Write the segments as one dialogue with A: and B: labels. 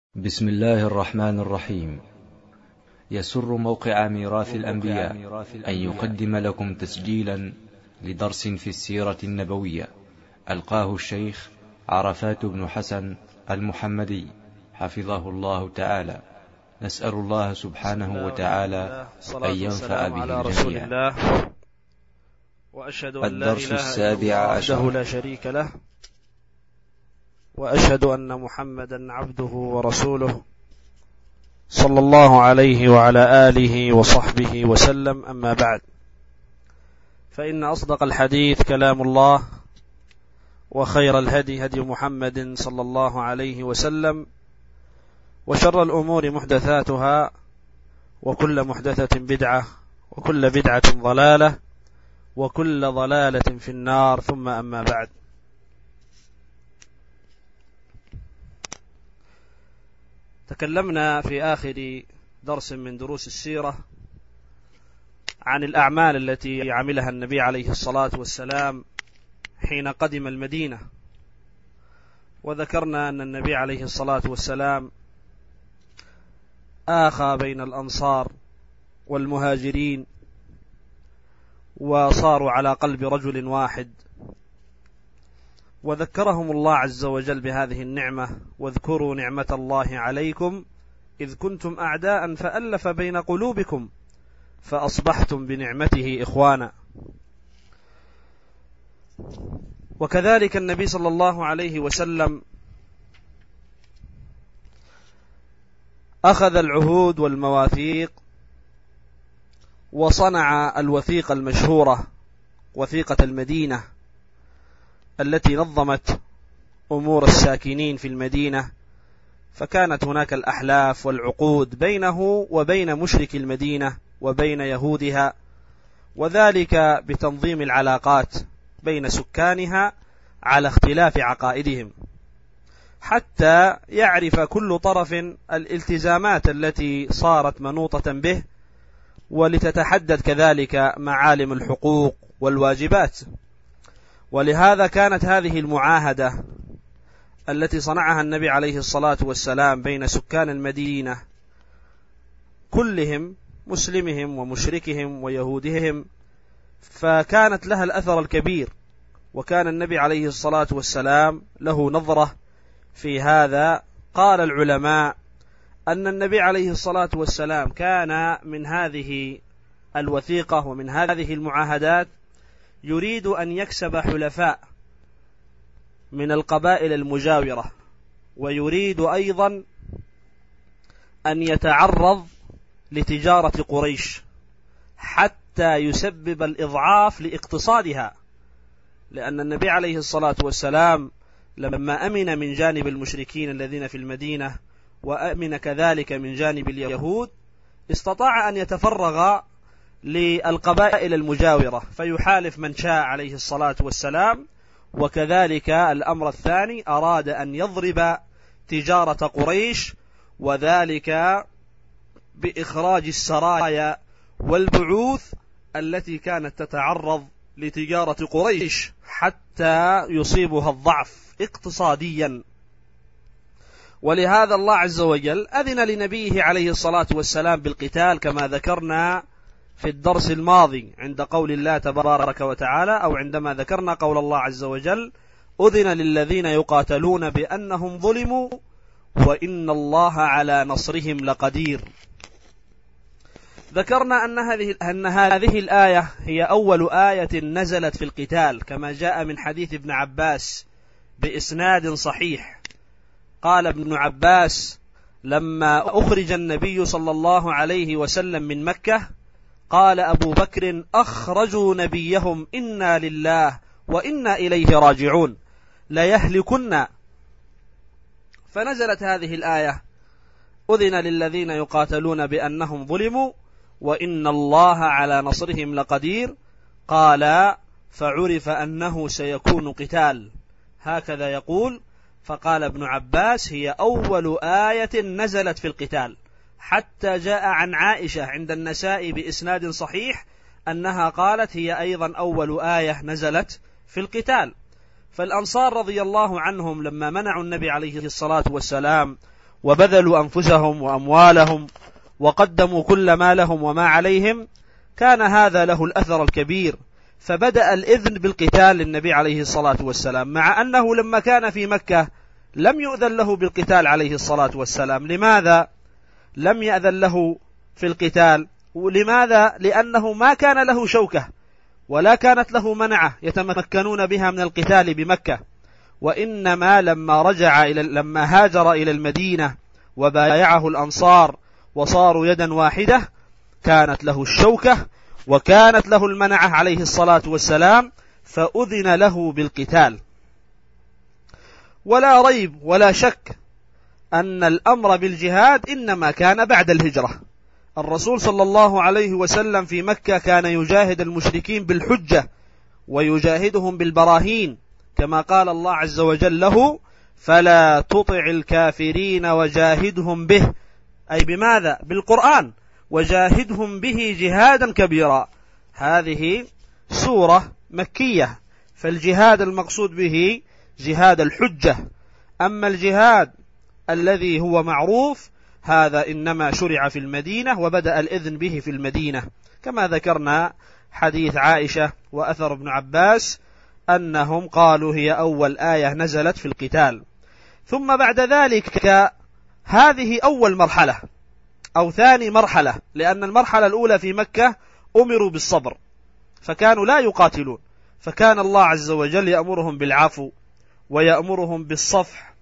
A: بسم الله الرحمن الرحيم. يسر موقع ميراث الأنبياء أن يقدم لكم تسجيلا لدرس في السيرة النبوية ألقاه الشيخ عرفات بن حسن المحمدي حفظه الله تعالى. نسأل الله سبحانه وتعالى أن ينفع به الجميع.
B: الدرس السابع عشر. لا شريك له، وأشهد أن محمدا عبده ورسوله صلى الله عليه وعلى آله وصحبه وسلم. أما بعد، فإن أصدق الحديث كلام الله، وخير الهدي هدي محمد صلى الله عليه وسلم، وشر الأمور محدثاتها، وكل محدثة بدعة، وكل بدعة ضلالة، وكل ضلالة في النار. ثم أما بعد، تكلمنا في آخر درس من دروس السيرة عن الأعمال التي عملها النبي عليه الصلاة والسلام حين قدم المدينة، وذكرنا أن النبي عليه الصلاة والسلام آخى بين الأنصار والمهاجرين، وصاروا على قلب رجل واحد، وذكرهم الله عز وجل بهذه النعمة: واذكروا نعمة الله عليكم إذ كنتم أعداء فألف بين قلوبكم فأصبحتم بنعمته إخوانا. وكذلك النبي صلى الله عليه وسلم أخذ العهود والمواثيق، وصنع الوثيقة المشهورة وثيقة المدينة التي نظمت أمور الساكنين في المدينة، فكانت هناك الأحلاف والعقود بينه وبين مشرك المدينة وبين يهودها، وذلك بتنظيم العلاقات بين سكانها على اختلاف عقائدهم، حتى يعرف كل طرف الالتزامات التي صارت منوطة به، ولتتحدد كذلك معالم الحقوق والواجبات. ولهذا كانت هذه المعاهدة التي صنعها النبي عليه الصلاة والسلام بين سكان المدينة كلهم، مسلمهم ومشركهم ويهودهم، فكانت لها الأثر الكبير. وكان النبي عليه الصلاة والسلام له نظرة في هذا. قال العلماء أن النبي عليه الصلاة والسلام كان من هذه الوثيقة ومن هذه المعاهدات يريد أن يكسب حلفاء من القبائل المجاورة، ويريد أيضا أن يتعرض لتجارة قريش حتى يسبب الإضعاف لاقتصادها، لأن النبي عليه الصلاة والسلام لما أمن من جانب المشركين الذين في المدينة، وأمن كذلك من جانب اليهود، استطاع أن يتفرغ للقبائل المجاورة فيحالف من شاء عليه الصلاة والسلام. وكذلك الأمر الثاني، أراد أن يضرب تجارة قريش، وذلك بإخراج السرايا والبعوث التي كانت تتعرض لتجارة قريش حتى يصيبها الضعف اقتصاديا. ولهذا الله عز وجل أذن لنبيه عليه الصلاة والسلام بالقتال، كما ذكرنا في الدرس الماضي عند قول الله تبارك وتعالى، أو عندما ذكرنا قول الله عز وجل: أذن للذين يقاتلون بأنهم ظلموا وإن الله على نصرهم لقدير. ذكرنا أن هذه الآية هي أول آية نزلت في القتال، كما جاء من حديث ابن عباس بإسناد صحيح. قال ابن عباس: لما أخرج النبي صلى الله عليه وسلم من مكة، قال أبو بكر: أخرجوا نبيهم، إنا لله وإنا إليه راجعون، ليهلكن. فنزلت هذه الآية: أذن للذين يقاتلون بأنهم ظلموا وإن الله على نصرهم لقدير. قال: فعرف أنه سيكون قتال. هكذا يقول. فقال ابن عباس: هي أول آية نزلت في القتال، حتى جاء عن عائشة عند النساء بإسناد صحيح أنها قالت: هي أيضا أول آية نزلت في القتال. فالأنصار رضي الله عنهم لما منعوا النبي عليه الصلاة والسلام وبذلوا أنفسهم وأموالهم وقدموا كل ما لهم وما عليهم، كان هذا له الأثر الكبير. فبدأ الإذن بالقتال للنبي عليه الصلاة والسلام، مع أنه لما كان في مكة لم يؤذن له بالقتال عليه الصلاة والسلام. لماذا لم يأذن له في القتال؟ ولماذا؟ لأنه ما كان له شوكة ولا كانت له منعة يتمكنون بها من القتال بمكة، وإنما لما هاجر إلى المدينة وبايعه الأنصار وصاروا يدا واحدة كانت له الشوكة وكانت له المنعة عليه الصلاة والسلام، فأذن له بالقتال. ولا ريب ولا شك أن الأمر بالجهاد إنما كان بعد الهجرة. الرسول صلى الله عليه وسلم في مكة كان يجاهد المشركين بالحجة ويجاهدهم بالبراهين، كما قال الله عز وجل له: فلا تطع الكافرين وجاهدهم به، أي بماذا؟ بالقرآن، وجاهدهم به جهادا كبيرا. هذه سورة مكية، فالجهاد المقصود به جهاد الحجة. أما الجهاد الذي هو معروف هذا إنما شرع في المدينة وبدأ الإذن به في المدينة، كما ذكرنا حديث عائشة وأثر ابن عباس أنهم قالوا هي أول آية نزلت في القتال. ثم بعد ذلك هذه أول مرحلة أو ثاني مرحلة، لأن المرحلة الأولى في مكة أمروا بالصبر فكانوا لا يقاتلون، فكان الله عز وجل يأمرهم بالعفو ويأمرهم بالصفح.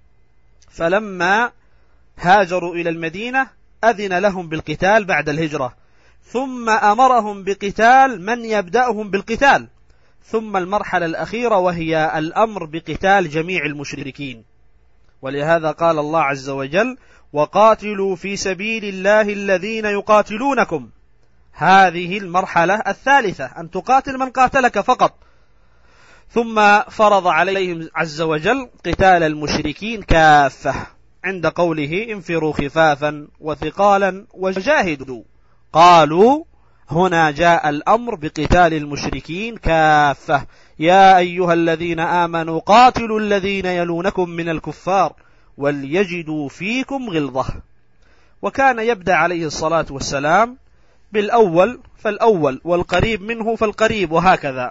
B: فلما هاجروا إلى المدينة أذن لهم بالقتال بعد الهجرة، ثم أمرهم بقتال من يبدأهم بالقتال، ثم المرحلة الأخيرة وهي الأمر بقتال جميع المشركين. ولهذا قال الله عز وجل: وقاتلوا في سبيل الله الذين يقاتلونكم. هذه المرحلة الثالثة، أن تقاتل من قاتلك فقط. ثم فرض عليهم عز وجل قتال المشركين كافة، عند قوله: انفروا خفافا وثقالا وجاهدوا. قالوا هنا جاء الأمر بقتال المشركين كافة: يا أيها الذين آمنوا قاتلوا الذين يلونكم من الكفار وليجدوا فيكم غلظة. وكان يبدأ عليه الصلاة والسلام بالأول فالأول، والقريب منه فالقريب، وهكذا.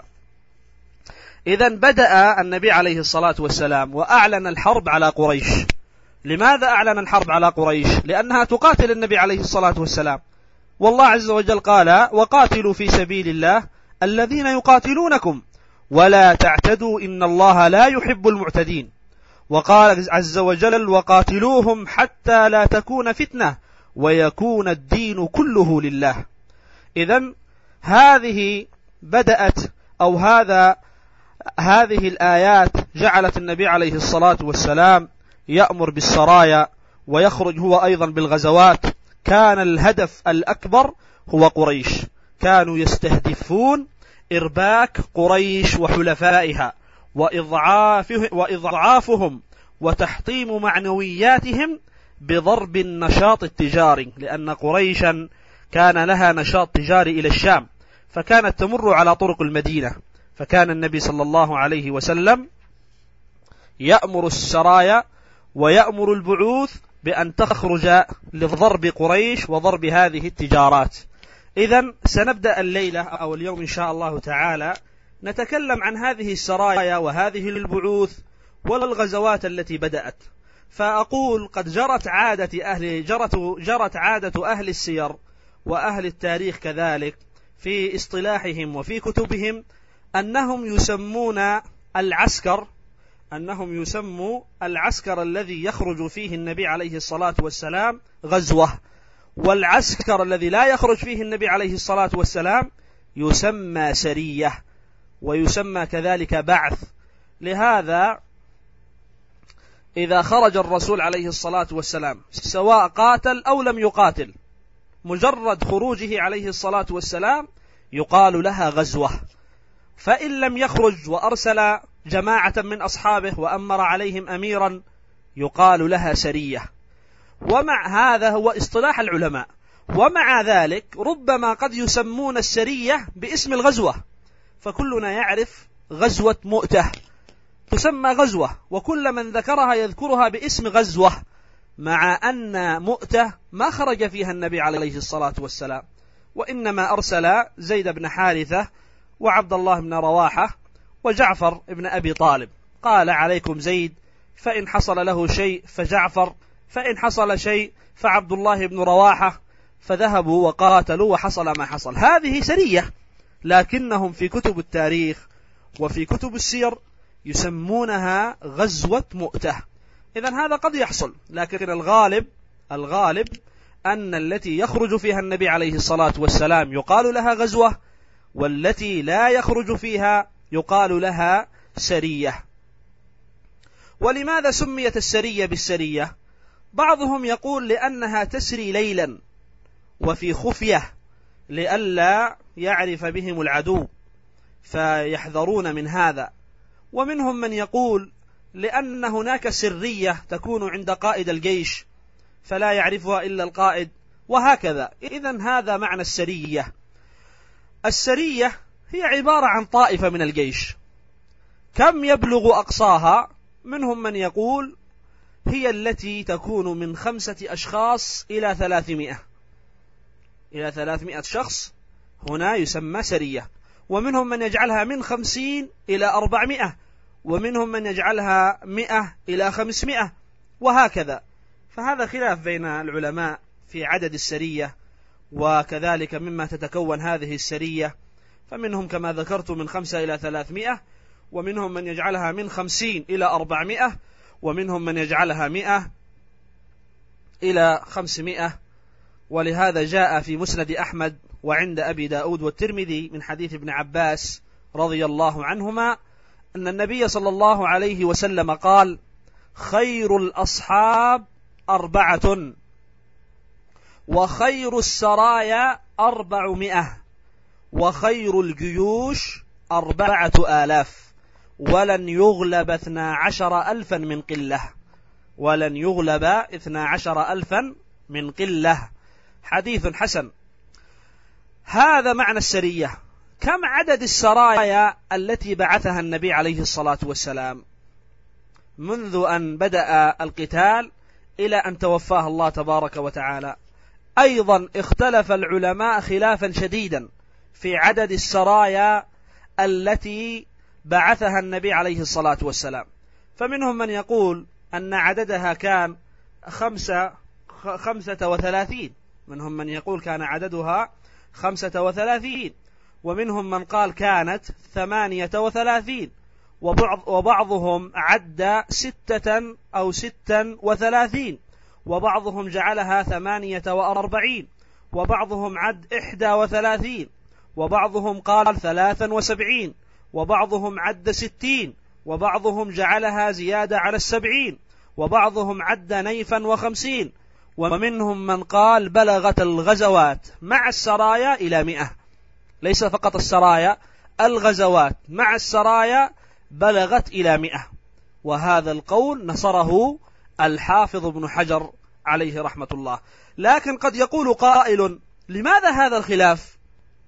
B: إذن بدأ النبي عليه الصلاة والسلام وأعلن الحرب على قريش. لماذا أعلن الحرب على قريش؟ لأنها تقاتل النبي عليه الصلاة والسلام، والله عز وجل قال: وقاتلوا في سبيل الله الذين يقاتلونكم ولا تعتدوا إن الله لا يحب المعتدين. وقال عز وجل: وقاتلوهم حتى لا تكون فتنة ويكون الدين كله لله. إذن هذه بدأت أو هذه الآيات جعلت النبي عليه الصلاة والسلام يأمر بالسرايا ويخرج هو أيضا بالغزوات. كان الهدف الأكبر هو قريش، كانوا يستهدفون إرباك قريش وحلفائها وإضعافهم وتحطيم معنوياتهم بضرب النشاط التجاري، لأن قريشا كان لها نشاط تجاري إلى الشام، فكانت تمر على طرق المدينة. فكان النبي صلى الله عليه وسلم يأمر السرايا ويأمر البعوث بأن تخرج لضرب قريش وضرب هذه التجارات. إذن سنبدأ الليلة أو اليوم إن شاء الله تعالى نتكلم عن هذه السرايا وهذه البعوث والغزوات التي بدأت. فأقول قد جرت عادة أهل السير وأهل التاريخ كذلك في اصطلاحهم وفي كتبهم أنهم يسموا العسكر الذي يخرج فيه النبي عليه الصلاة والسلام غزوة، والعسكر الذي لا يخرج فيه النبي عليه الصلاة والسلام يسمى سرية، ويسمى كذلك بعث. لهذا إذا خرج الرسول عليه الصلاة والسلام سواء قاتل أو لم يقاتل، مجرد خروجه عليه الصلاة والسلام يقال لها غزوة. فإن لم يخرج وأرسل جماعة من أصحابه وأمر عليهم أميرا يقال لها سرية. ومع هذا هو اصطلاح العلماء. ومع ذلك ربما قد يسمون السرية باسم الغزوة، فكلنا يعرف غزوة مؤتة تسمى غزوة، وكل من ذكرها يذكرها باسم غزوة. مع أن مؤتة ما خرج فيها النبي عليه الصلاة والسلام، وإنما أرسل زيد بن حارثة وعبد الله بن رواحة وجعفر بن أبي طالب، قال عليكم زيد، فإن حصل له شيء فجعفر، فإن حصل شيء فعبد الله بن رواحة، فذهبوا وقاتلوا وحصل ما حصل. هذه سرية، لكنهم في كتب التاريخ وفي كتب السير يسمونها غزوة مؤتة. إذن هذا قد يحصل، لكن الغالب أن التي يخرج فيها النبي عليه الصلاة والسلام يقال لها غزوة، والتي لا يخرج فيها يقال لها سرية. ولماذا سميت السرية بالسرية؟ بعضهم يقول لأنها تسري ليلا وفي خفية لئلا يعرف بهم العدو فيحذرون من هذا، ومنهم من يقول لأن هناك سرية تكون عند قائد الجيش فلا يعرفها إلا القائد، وهكذا. إذن هذا معنى السرية. السرية هي عبارة عن طائفة من الجيش. كم يبلغ أقصاها؟ منهم من يقول هي التي تكون من 5 أشخاص إلى 300 شخص، هنا يسمى سرية. ومنهم من يجعلها من 50 إلى 400، ومنهم من يجعلها 100 إلى 500، وهكذا. فهذا خلاف بين العلماء في عدد السرية، وكذلك مما تتكون هذه السرية، فمنهم كما ذكرت من 5 إلى 300، ومنهم من يجعلها من 50 إلى 400، ومنهم من يجعلها 100 إلى 500. ولهذا جاء في مسند أحمد وعند أبي داود والترمذي من حديث ابن عباس رضي الله عنهما أن النبي صلى الله عليه وسلم قال: خير الأصحاب 4، وخير السرايا 400، وخير الجيوش 4000، ولن يغلب 12,000 من قلة، ولن يغلب 12,000 من قلة. حديث حسن. هذا معنى السرية. كم عدد السرايا التي بعثها النبي عليه الصلاة والسلام منذ أن بدأ القتال إلى أن توفاه الله تبارك وتعالى؟ أيضا اختلف العلماء خلافا شديدا في عدد السرايا التي بعثها النبي عليه الصلاة والسلام. فمنهم من يقول أن عددها كان 35، منهم من يقول كان عددها 35، ومنهم من قال كانت 38، وبعضهم عد 6 أو 36، وبعضهم جعلها 48، وبعضهم عد 31، وبعضهم قال 73، وبعضهم عد 60، وبعضهم جعلها زيادة على 70، وبعضهم عد نيفا 50، ومنهم من قال بلغت الغزوات مع السرايا إلى 100. ليس فقط السرايا، الغزوات مع السرايا بلغت إلى 100. وهذا القول نصره الحافظ ابن حجر عليه رحمة الله. لكن قد يقول قائل: لماذا هذا الخلاف؟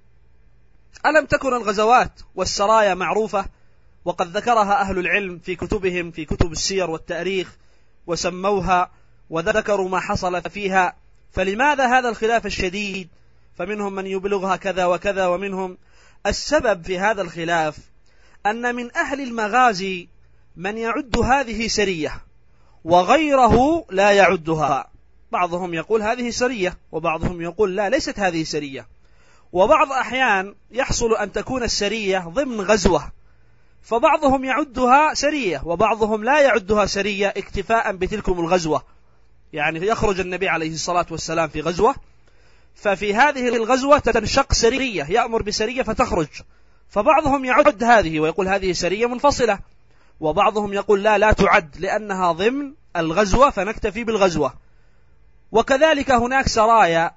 B: ألم تكن الغزوات والسرايا معروفة وقد ذكرها أهل العلم في كتبهم، في كتب السير والتاريخ، وسموها وذكروا ما حصل فيها، فلماذا هذا الخلاف الشديد؟ فمنهم من يبلغها كذا وكذا ومنهم. السبب في هذا الخلاف أن من أهل المغازي من يعد هذه سرية وغيره لا يعدها. بعضهم يقول هذه سرية، وبعضهم يقول لا، ليست هذه سرية. وبعض أحيان يحصل أن تكون السرية ضمن غزوة، فبعضهم يعدها سرية وبعضهم لا يعدها سرية اكتفاء بتلكم الغزوة. يعني يخرج النبي عليه الصلاة والسلام في غزوة، ففي هذه الغزوة تنشق سرية، يأمر بسرية فتخرج، فبعضهم يعد هذه ويقول هذه سرية منفصلة، وبعضهم يقول لا تعد لأنها ضمن الغزوة فنكتفي بالغزوة. وكذلك هناك سرايا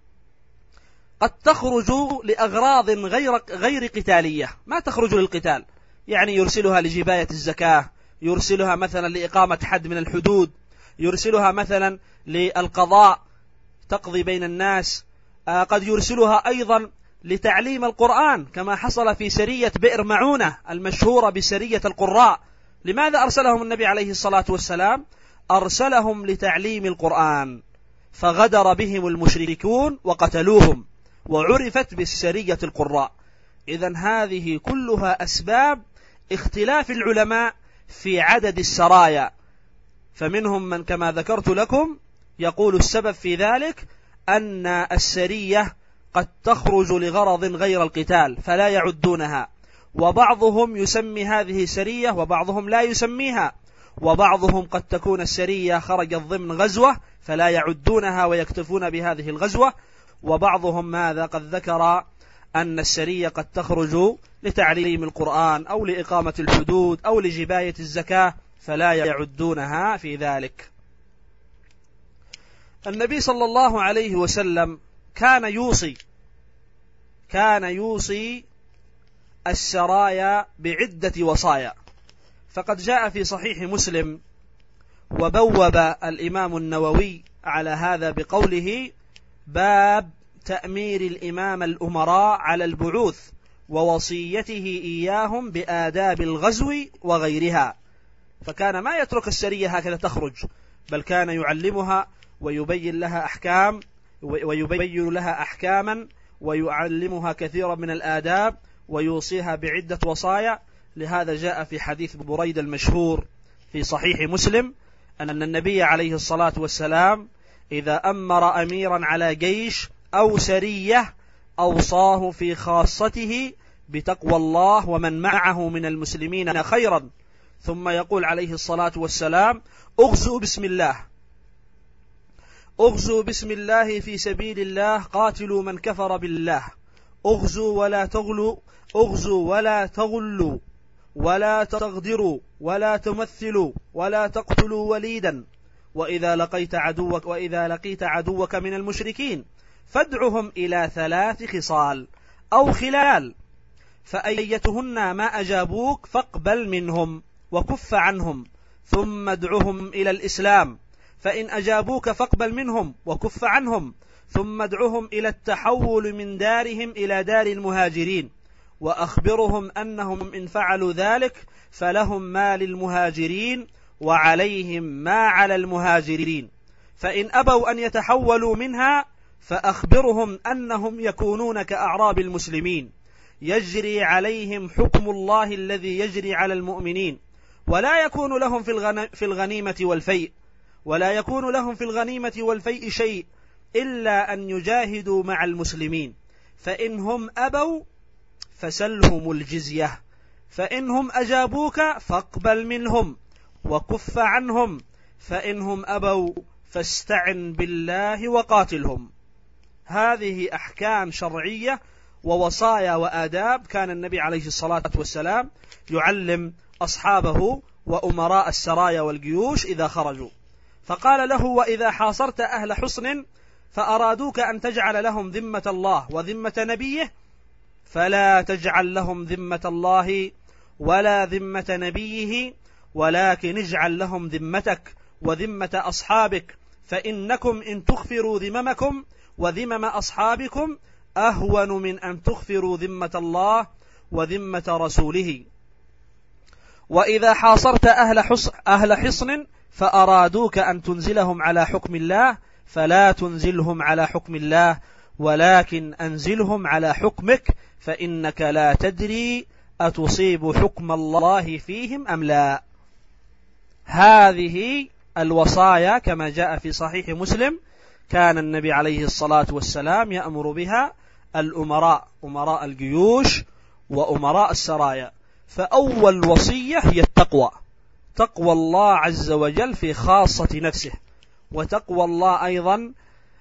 B: قد تخرج لأغراض غير قتالية، ما تخرج للقتال، يعني يرسلها لجباية الزكاة، يرسلها مثلا لإقامة حد من الحدود، يرسلها مثلا للقضاء تقضي بين الناس، قد يرسلها أيضا لتعليم القرآن كما حصل في سرية بئر معونة المشهورة بسرية القراء. لماذا أرسلهم النبي عليه الصلاة والسلام؟ أرسلهم لتعليم القرآن، فغدر بهم المشركون وقتلوهم، وعرفت بالسرية القراء. إذن هذه كلها أسباب اختلاف العلماء في عدد السرايا، فمنهم من كما ذكرت لكم يقول السبب في ذلك أن السرية قد تخرج لغرض غير القتال فلا يعدونها، وبعضهم يسمي هذه سرية وبعضهم لا يسميها، وبعضهم قد تكون السرية خرجت ضمن غزوة فلا يعدونها ويكتفون بهذه الغزوة، وبعضهم ماذا قد ذكر أن السرية قد تخرج لتعليم القرآن أو لإقامة الحدود أو لجباية الزكاة فلا يعدونها في ذلك. النبي صلى الله عليه وسلم كان يوصي السرايا بعدة وصايا، فقد جاء في صحيح مسلم وبوب الإمام النووي على هذا بقوله: باب تأمير الإمام الأمراء على البعوث ووصيته إياهم بآداب الغزو وغيرها. فكان ما يترك السرية هكذا تخرج، بل كان يعلمها ويبين لها أحكاما ويعلمها كثيرا من الآداب ويوصيها بعدة وصايا. لهذا جاء في حديث بريدة المشهور في صحيح مسلم أن النبي عليه الصلاة والسلام إذا أمر أميرا على جيش أو سرية أوصاه في خاصته بتقوى الله ومن معه من المسلمين خيرا، ثم يقول عليه الصلاة والسلام: أغزوا بسم الله في سبيل الله، قاتلوا من كفر بالله، أغزوا ولا تغلوا ولا تغدروا ولا تمثلوا ولا تقتلوا وليدا، وإذا لقيت عدوك من المشركين فادعهم إلى 3 خصال أو خلال، فأيتهن ما أجابوك فاقبل منهم وكف عنهم، ثم ادعهم إلى الإسلام، فإن أجابوك فاقبل منهم وكف عنهم، ثم ادعهم إلى التحول من دارهم إلى دار المهاجرين، وأخبرهم أنهم إن فعلوا ذلك فلهم ما للمهاجرين وعليهم ما على المهاجرين، فإن أبوا أن يتحولوا منها فأخبرهم أنهم يكونون كأعراب المسلمين، يجري عليهم حكم الله الذي يجري على المؤمنين، ولا يكون لهم في الغنيمة والفيء شيء إلا أن يجاهدوا مع المسلمين، فإنهم أبوا فسلهم الجزية، فإنهم أجابوك فاقبل منهم وكف عنهم، فإنهم أبوا فاستعن بالله وقاتلهم. هذه أحكام شرعية ووصايا وآداب كان النبي عليه الصلاة والسلام يعلم أصحابه وأمراء السرايا والجيوش إذا خرجوا. فقال له: وإذا حاصرت أهل حصن فأرادوك أن تجعل لهم ذمة الله وذمة نبيه فلا تجعل لهم ذمة الله ولا ذمة نبيه، ولكن اجعل لهم ذمتك وذمة أصحابك، فإنكم إن تغفروا ذممكم وذمم أصحابكم أهون من أن تغفروا ذمة الله وذمة رسوله. وإذا حاصرت أهل حصن فأرادوك أن تنزلهم على حكم الله فلا تنزلهم على حكم الله، ولكن أنزلهم على حكمك، فإنك لا تدري أتصيب حكم الله فيهم أم لا. هذه الوصايا كما جاء في صحيح مسلم كان النبي عليه الصلاة والسلام يأمر بها أمراء الجيوش وأمراء السرايا. فأول وصية هي التقوى، تقوى الله عز وجل في خاصة نفسه، وتقوى الله أيضا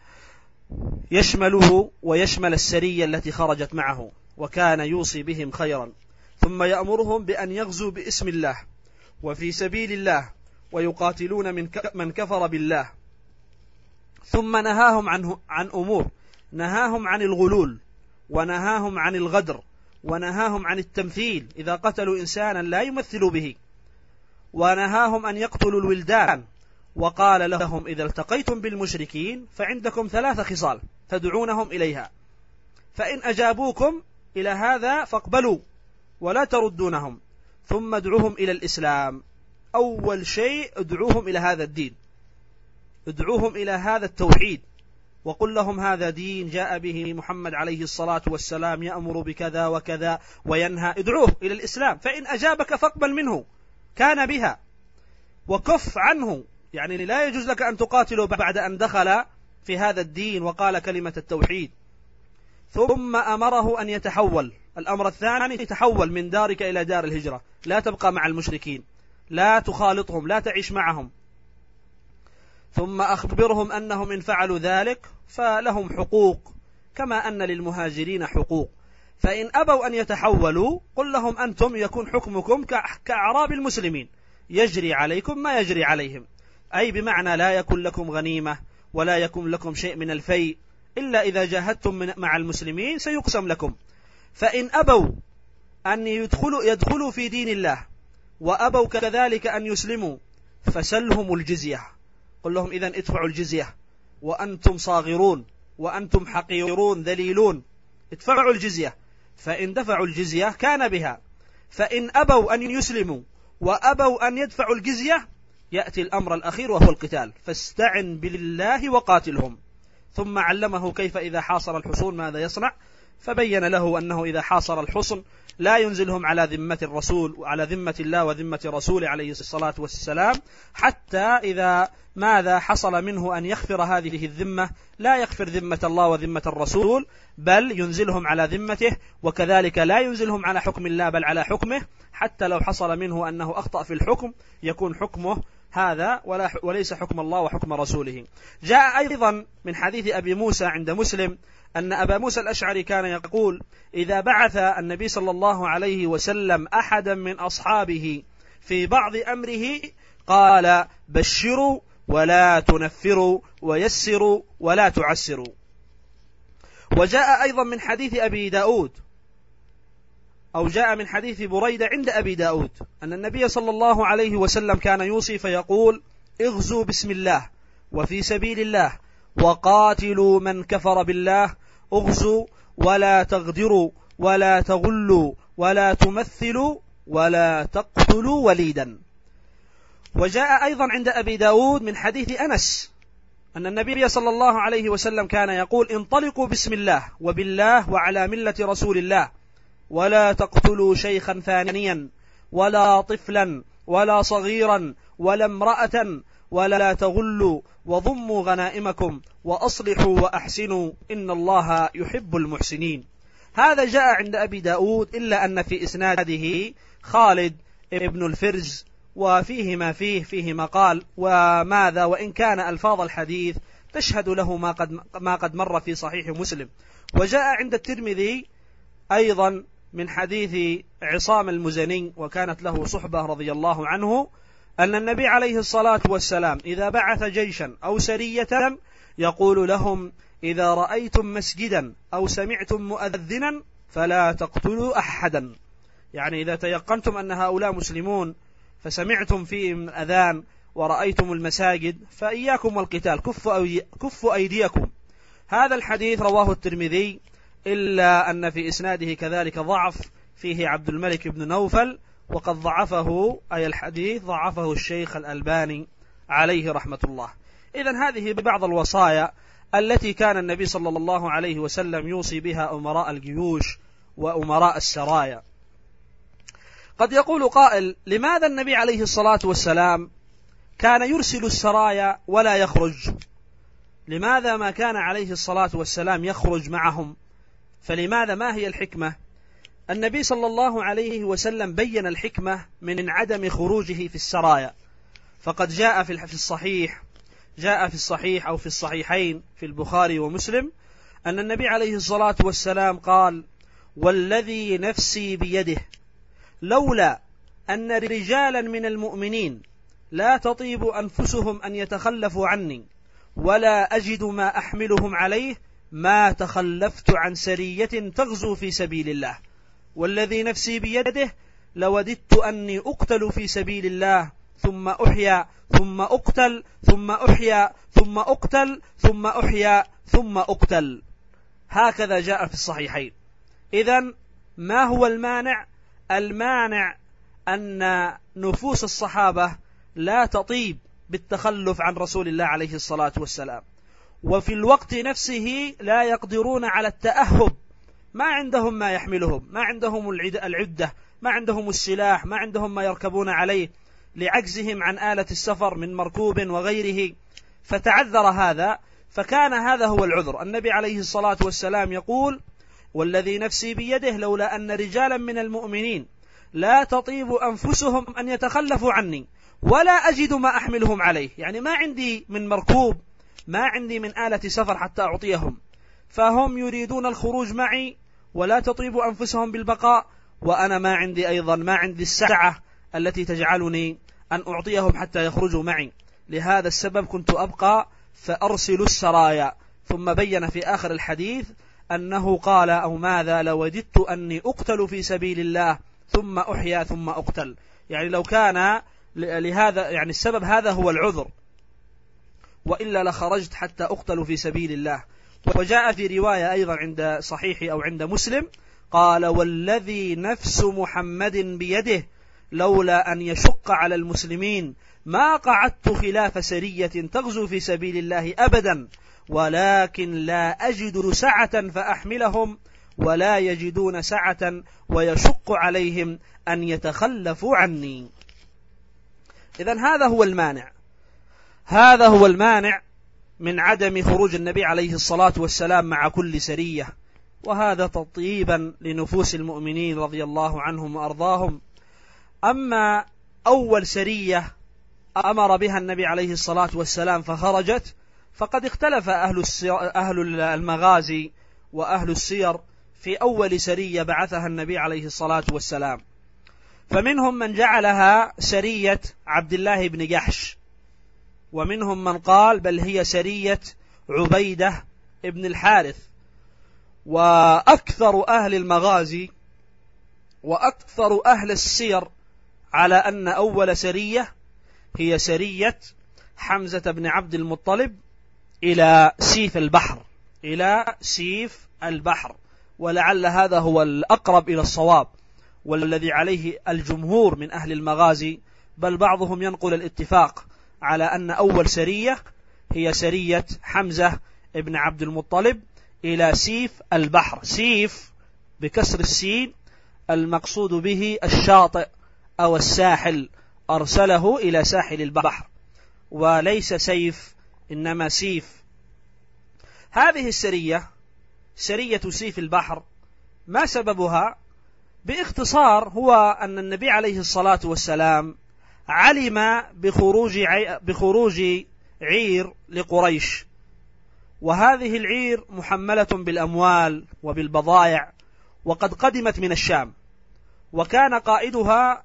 B: يشمله ويشمل السرية التي خرجت معه، وكان يوصي بهم خيرا. ثم يأمرهم بأن يغزوا باسم الله وفي سبيل الله ويقاتلون من كفر بالله. ثم نهاهم عن أمور، نهاهم عن الغلول، ونهاهم عن الغدر، ونهاهم عن التمثيل إذا قتلوا إنسانا لا يمثلوا به، ونهاهم أن يقتلوا الولدان، وقال لهم: إذا التقيتم بالمشركين فعندكم 3 خصال تدعونهم إليها، فإن أجابوكم إلى هذا فاقبلوا ولا تردونهم، ثم ادعوهم إلى الإسلام، أول شيء ادعوهم إلى هذا الدين، ادعوهم إلى هذا التوحيد، وقل لهم هذا دين جاء به محمد عليه الصلاة والسلام يأمر بكذا وكذا وينهى، ادعوه إلى الإسلام، فإن أجابك فاقبل منه كان بها وكف عنه. يعني لا يجوز لك أن تقاتله بعد أن دخل في هذا الدين وقال كلمة التوحيد. ثم أمره أن يتحول. الأمر الثاني يتحول من دارك إلى دار الهجرة، لا تبقى مع المشركين، لا تخالطهم، لا تعيش معهم. ثم أخبرهم أنهم إن فعلوا ذلك فلهم حقوق كما أن للمهاجرين حقوق، فإن أبوا أن يتحولوا قل لهم أنتم يكون حكمكم كأعراب المسلمين، يجري عليكم ما يجري عليهم، أي بمعنى لا يكون لكم غنيمة ولا يكون لكم شيء من الفيء إلا إذا جاهدتم مع المسلمين سيقسم لكم. فإن أبوا أن يدخلوا في دين الله وأبوا كذلك أن يسلموا فسلهم الجزية، قل لهم إذن ادفعوا الجزية وأنتم صاغرون وأنتم حقيرون ذليلون، ادفعوا الجزية. فإن دفعوا الجزية كان بها. فإن أبوا أن يسلموا وأبوا أن يدفعوا الجزية يأتي الأمر الأخير وهو القتال، فاستعن بالله وقاتلهم. ثم علمه كيف إذا حاصر الحصون ماذا يصنع، فبين له أنه إذا حاصر الحصن لا ينزلهم على ذمة الرسول وعلى ذمة الله وذمة رسوله عليه الصلاة والسلام، حتى إذا ماذا حصل منه أن يغفر هذه الذمة لا يغفر ذمة الله وذمة الرسول، بل ينزلهم على ذمته، وكذلك لا ينزلهم على حكم الله بل على حكمه، حتى لو حصل منه أنه أخطأ في الحكم يكون حكمه هذا وليس حكم الله وحكم رسوله. جاء أيضا من حديث أبي موسى عند مسلم أن أبا موسى الأشعري كان يقول إذا بعث النبي صلى الله عليه وسلم أحدا من أصحابه في بعض أمره قال بشروا ولا تنفروا ويسروا ولا تعسروا. وجاء أيضا من حديث أبي داود أو جاء من حديث بريدة عند أبي داود أن النبي صلى الله عليه وسلم كان يوصي فيقول اغزوا بسم الله وفي سبيل الله وقاتلوا من كفر بالله، اغزوا ولا تغدروا ولا تغلوا ولا تمثلوا ولا تقتلوا وليدا. وجاء أيضا عند أبي داود من حديث أنس أن النبي صلى الله عليه وسلم كان يقول انطلقوا بسم الله وبالله وعلى ملة رسول الله، ولا تقتلوا شيخا ثانيا ولا طفلا ولا صغيرا ولا امرأة ولا تغلوا وضموا غنائمكم وأصلحوا وأحسنوا إن الله يحب المحسنين. هذا جاء عند أبي داود إلا أن في إسناده خالد ابن الفرز وفيه ما فيه مقال وماذا، وإن كان ألفاظ الحديث تشهد له ما قد مر في صحيح مسلم. وجاء عند الترمذي أيضا من حديث عصام المزني وكانت له صحبة رضي الله عنه أن النبي عليه الصلاة والسلام إذا بعث جيشا أو سرية يقول لهم إذا رأيتم مسجدا أو سمعتم مؤذنا فلا تقتلوا أحدا، يعني إذا تيقنتم أن هؤلاء مسلمون فسمعتم فيهم أذان ورأيتم المساجد فإياكم والقتال، كفوا أيديكم. هذا الحديث رواه الترمذي إلا أن في إسناده كذلك ضعف، فيه عبد الملك بن نوفل وقد ضعفه أي الحديث ضعفه الشيخ الألباني عليه رحمة الله. إذن هذه بعض الوصايا التي كان النبي صلى الله عليه وسلم يوصي بها أمراء الجيوش وأمراء السرايا. قد يقول قائل لماذا النبي عليه الصلاة والسلام كان يرسل السرايا ولا يخرج؟ لماذا ما كان عليه الصلاة والسلام يخرج معهم؟ فلماذا؟ ما هي الحكمة؟ النبي صلى الله عليه وسلم بين الحكمة من عدم خروجه في السرايا، فقد جاء في الصحيح أو في الصحيحين في البخاري ومسلم أن النبي عليه الصلاة والسلام قال والذي نفسي بيده لولا أن رجالا من المؤمنين لا تطيب أنفسهم أن يتخلفوا عني ولا أجد ما أحملهم عليه ما تخلفت عن سرية تغزو في سبيل الله، والذي نفسي بيده لوددت أني أقتل في سبيل الله ثم أحيا ثم أقتل ثم أحيا ثم أقتل ثم أحيا ثم أقتل. هكذا جاء في الصحيحين. إذن ما هو المانع؟ المانع أن نفوس الصحابة لا تطيب بالتخلف عن رسول الله عليه الصلاة والسلام، وفي الوقت نفسه لا يقدرون على التأهب، ما عندهم ما يحملهم، ما عندهم العدة، ما عندهم السلاح، ما عندهم ما يركبون عليه لعجزهم عن آلة السفر من مركوب وغيره، فتعذر هذا، فكان هذا هو العذر. النبي عليه الصلاة والسلام يقول: والذي نفسي بيده لولا أن رجالا من المؤمنين لا تطيب أنفسهم أن يتخلفوا عني ولا أجد ما أحملهم عليه، يعني ما عندي من مركوب، ما عندي من آلة سفر حتى أعطيهم، فهم يريدون الخروج معي ولا تطيب أنفسهم بالبقاء، وأنا ما عندي أيضا، ما عندي السعة التي تجعلني أن أعطيهم حتى يخرجوا معي، لهذا السبب كنت أبقى فأرسل السرايا. ثم بين في آخر الحديث أنه قال: أو ماذا لوددت أني أقتل في سبيل الله ثم أحيا ثم أقتل، يعني لو كان لهذا، يعني السبب هذا هو العذر، وإلا لخرجت حتى أقتل في سبيل الله. وجاء في رواية أيضا عند صحيح أو عند مسلم قال: والذي نفس محمد بيده لولا أن يشق على المسلمين ما قعدت خلاف سرية تغزو في سبيل الله أبدا، ولكن لا أجد سعة فأحملهم ولا يجدون سعة ويشق عليهم أن يتخلفوا عني. إذن هذا هو المانع، هذا هو المانع من عدم خروج النبي عليه الصلاة والسلام مع كل سرية، وهذا تطيبا لنفوس المؤمنين رضي الله عنهم وأرضاهم. أما أول سرية أمر بها النبي عليه الصلاة والسلام فخرجت، فقد اختلف أهل المغازي وأهل السير في أول سرية بعثها النبي عليه الصلاة والسلام، فمنهم من جعلها سرية عبد الله بن جحش، ومنهم من قال بل هي سرية عبيدة ابن الحارث. وأكثر أهل المغازي وأكثر أهل السير على أن أول سرية هي سرية حمزة بن عبد المطلب إلى سيف البحر، إلى سيف البحر، ولعل هذا هو الأقرب إلى الصواب والذي عليه الجمهور من أهل المغازي، بل بعضهم ينقل الاتفاق على أن أول سرية هي سرية حمزة بن عبد المطلب إلى سيف البحر. سيف بكسر السين المقصود به الشاطئ أو الساحل، أرسله إلى ساحل البحر، وليس سيف إنما سيف. هذه السرية سرية سيف البحر، ما سببها؟ باختصار هو أن النبي عليه الصلاة والسلام علم بخروج عير لقريش، وهذه العير محملة بالأموال وبالبضائع، وقد قدمت من الشام، وكان قائدها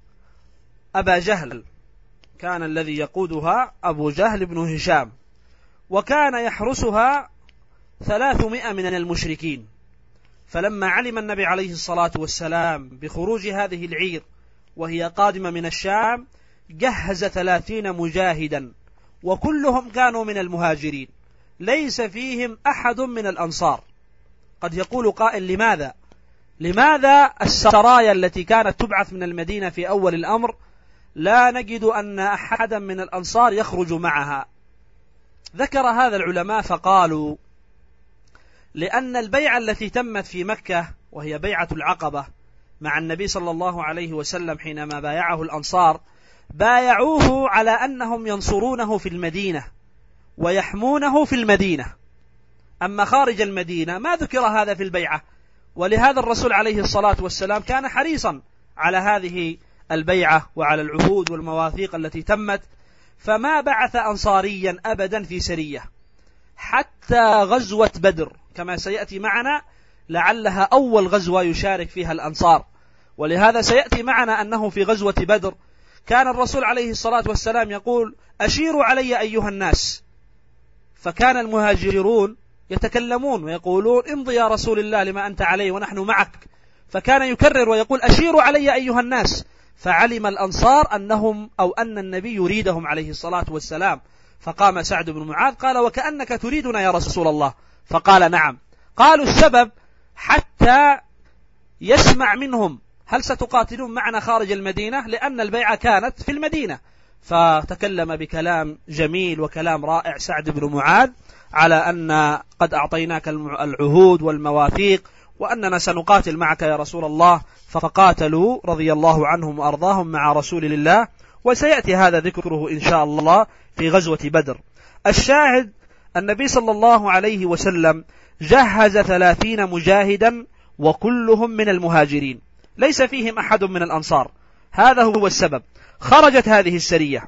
B: أبا جهل، كان الذي يقودها أبو جهل بن هشام، وكان يحرسها 300 من المشركين. فلما علم النبي عليه الصلاة والسلام بخروج هذه العير وهي قادمة من الشام جهز 30 مجاهدا، وكلهم كانوا من المهاجرين، ليس فيهم أحد من الأنصار. قد يقول قائل: لماذا السرايا التي كانت تبعث من المدينة في أول الأمر لا نجد أن أحدا من الأنصار يخرج معها؟ ذكر هذا العلماء فقالوا: لأن البيعة التي تمت في مكة وهي بيعة العقبة مع النبي صلى الله عليه وسلم، حينما بايعه الأنصار بايعوه على أنهم ينصرونه في المدينة ويحمونه في المدينة، أما خارج المدينة ما ذكر هذا في البيعة، ولهذا الرسول عليه الصلاة والسلام كان حريصا على هذه البيعة وعلى العهود والمواثيق التي تمت، فما بعث أنصاريا أبدا في سرية حتى غزوة بدر كما سيأتي معنا، لعلها أول غزوة يشارك فيها الأنصار. ولهذا سيأتي معنا أنه في غزوة بدر كان الرسول عليه الصلاة والسلام يقول: أشيروا علي أيها الناس، فكان المهاجرون يتكلمون ويقولون: امضي يا رسول الله لما أنت عليه ونحن معك، فكان يكرر ويقول: أشيروا علي أيها الناس، فعلم الأنصار أن النبي يريدهم عليه الصلاة والسلام، فقام سعد بن معاذ قال: وكأنك تريدنا يا رسول الله، فقال: نعم. قالوا: السبب حتى يسمع منهم هل ستقاتلون معنا خارج المدينة؟ لأن البيعة كانت في المدينة. فتكلم بكلام جميل وكلام رائع سعد بن معاذ على أن قد أعطيناك العهود والمواثيق وأننا سنقاتل معك يا رسول الله. فقاتلوا رضي الله عنهم وأرضاهم مع رسول الله، وسيأتي هذا ذكره إن شاء الله في غزوة بدر. الشاهد النبي صلى الله عليه وسلم جهز 30 مجاهدا وكلهم من المهاجرين، ليس فيهم أحد من الأنصار. هذا هو السبب. خرجت هذه السرية.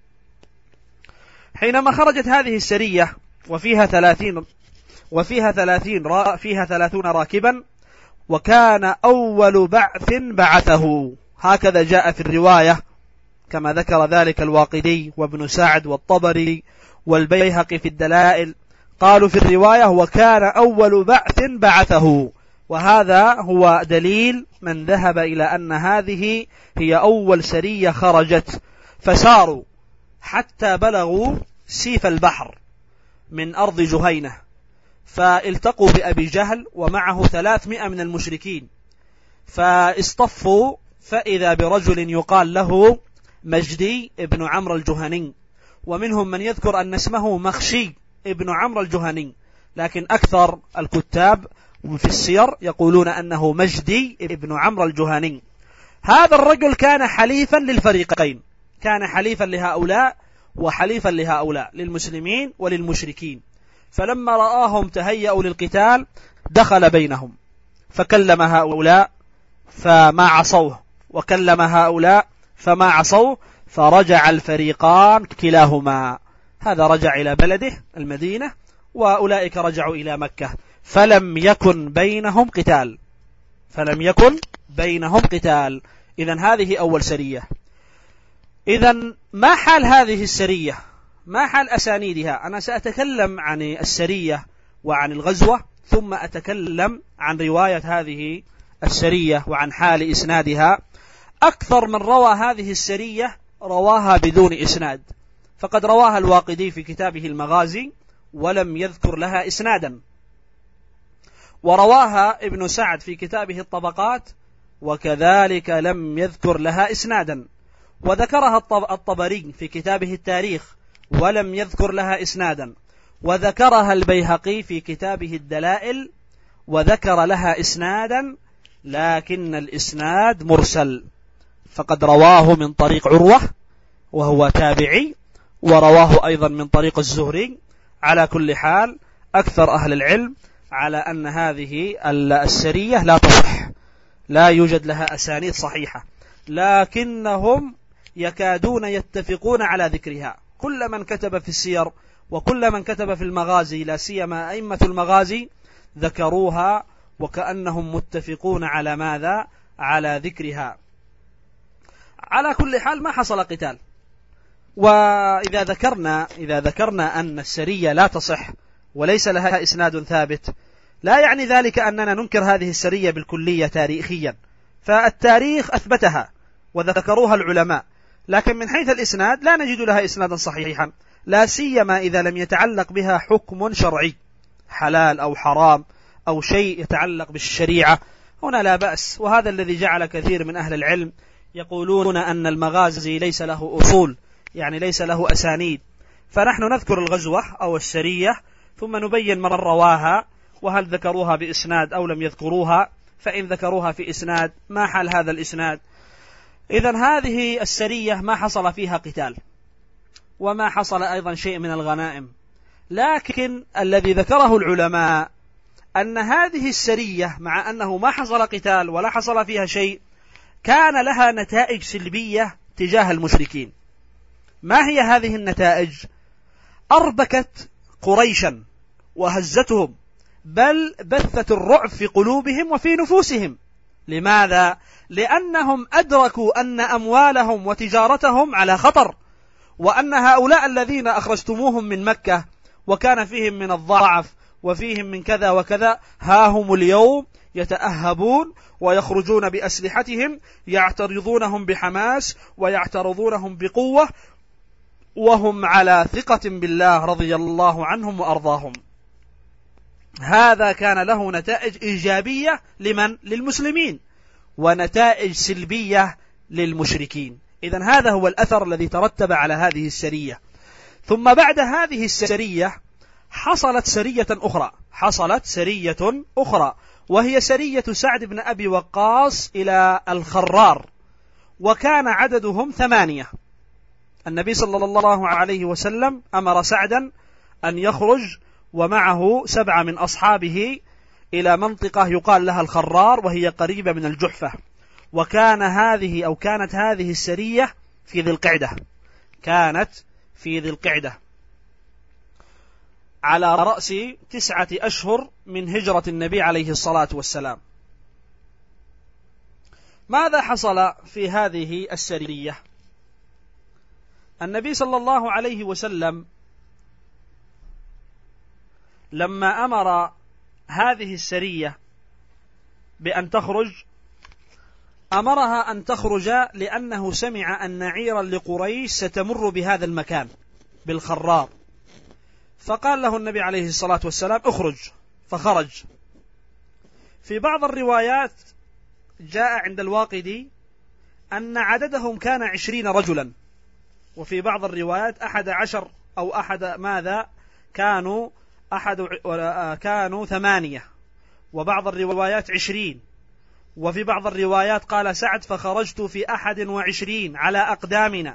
B: حينما خرجت هذه السرية وفيها 30 راكبا، وكان أول بعث بعثه، هكذا جاء في الرواية كما ذكر ذلك الواقدي وابن سعد والطبري والبيهقي في الدلائل. قالوا في الرواية وكان أول بعث بعثه، وهذا هو دليل من ذهب إلى أن هذه هي أول سرية خرجت. فساروا حتى بلغوا سيف البحر من أرض جهينة، فالتقوا بأبي جهل ومعه 300 من المشركين، فاصطفوا فإذا برجل يقال له مجدي ابن عمرو الجهني، ومنهم من يذكر أن اسمه مخشي ابن عمرو الجهني، لكن أكثر الكتاب في السير يقولون أنه مجدي ابن عمرو الجهني. هذا الرجل كان حليفا للفريقين، كان حليفا لهؤلاء وحليفا لهؤلاء، للمسلمين وللمشركين. فلما رآهم تهيأوا للقتال دخل بينهم، فكلم هؤلاء فما عصوه، وكلم هؤلاء فما عصوه، فرجع الفريقان كلاهما، هذا رجع إلى بلده المدينة وأولئك رجعوا إلى مكة، فلم يكن بينهم قتال. إذن هذه أول سرية. إذن ما حال هذه السرية؟ ما حال أسانيدها؟ أنا سأتكلم عن السرية وعن الغزوة، ثم أتكلم عن رواية هذه السرية وعن حال إسنادها. أكثر من روى هذه السرية رواها بدون إسناد، فقد رواها الواقدي في كتابه المغازي ولم يذكر لها إسنادا، ورواها ابن سعد في كتابه الطبقات وكذلك لم يذكر لها إسنادا، وذكرها الطبري في كتابه التاريخ ولم يذكر لها إسنادا، وذكرها البيهقي في كتابه الدلائل وذكر لها إسنادا، لكن الإسناد مرسل، فقد رواه من طريق عروة وهو تابعي، ورواه أيضا من طريق الزهري. على كل حال أكثر أهل العلم على أن هذه السرية لا تصح، لا يوجد لها أسانيد صحيحة، لكنهم يكادون يتفقون على ذكرها. كل من كتب في السير وكل من كتب في المغازي، لا سيما أئمة المغازي، ذكروها وكأنهم متفقون على ماذا؟ على ذكرها. على كل حال ما حصل قتال. وإذا ذكرنا أن السرية لا تصح وليس لها إسناد ثابت، لا يعني ذلك أننا ننكر هذه السرية بالكلية تاريخيا، فالتاريخ أثبتها وذكروها العلماء، لكن من حيث الإسناد لا نجد لها إسنادا صحيحا، لا سيما إذا لم يتعلق بها حكم شرعي حلال أو حرام أو شيء يتعلق بالشريعة، هنا لا بأس. وهذا الذي جعل كثير من أهل العلم يقولون أن المغازي ليس له أصول، يعني ليس له أسانيد، فنحن نذكر الغزوة أو السرية ثم نبين من رواها وهل ذكروها بإسناد أو لم يذكروها، فإن ذكروها في إسناد ما حال هذا الإسناد. إذن هذه السرية ما حصل فيها قتال وما حصل أيضا شيء من الغنائم، لكن الذي ذكره العلماء أن هذه السرية مع أنه ما حصل قتال ولا حصل فيها شيء كان لها نتائج سلبية تجاه المشركين. ما هي هذه النتائج؟ أربكت قريشا وهزتهم، بل بثت الرعب في قلوبهم وفي نفوسهم. لماذا؟ لأنهم أدركوا أن أموالهم وتجارتهم على خطر، وأن هؤلاء الذين أخرجتموهم من مكة وكان فيهم من الضعف وفيهم من كذا وكذا، ها هم اليوم يتأهبون ويخرجون بأسلحتهم، يعترضونهم بحماس ويعترضونهم بقوة، وهم على ثقة بالله رضي الله عنهم وأرضاهم. هذا كان له نتائج إيجابية لمن؟ للمسلمين. ونتائج سلبية للمشركين. إذن هذا هو الأثر الذي ترتب على هذه السرية. ثم بعد هذه السرية حصلت سرية أخرى وهي سرية سعد بن أبي وقاص إلى الخرار، وكان عددهم 8. النبي صلى الله عليه وسلم أمر سعدا أن يخرج ومعه 7 من أصحابه إلى منطقة يقال لها الخرار، وهي قريبة من الجحفة. كانت هذه السرية في ذي القعدة على رأس 9 أشهر من هجرة النبي عليه الصلاة والسلام. ماذا حصل في هذه السرية؟ النبي صلى الله عليه وسلم لما أمر هذه السرية بأن تخرج، أمرها أن تخرج لأنه سمع أن عيرا لقريش ستمر بهذا المكان بالخرار، فقال له النبي عليه الصلاة والسلام اخرج، فخرج. في بعض الروايات جاء عند الواقدي أن عددهم كان 20 رجلا، وفي بعض الروايات 11 أو كانوا 8، وبعض الروايات 20، وفي بعض الروايات قال سعد فخرجت في 21 على أقدامنا،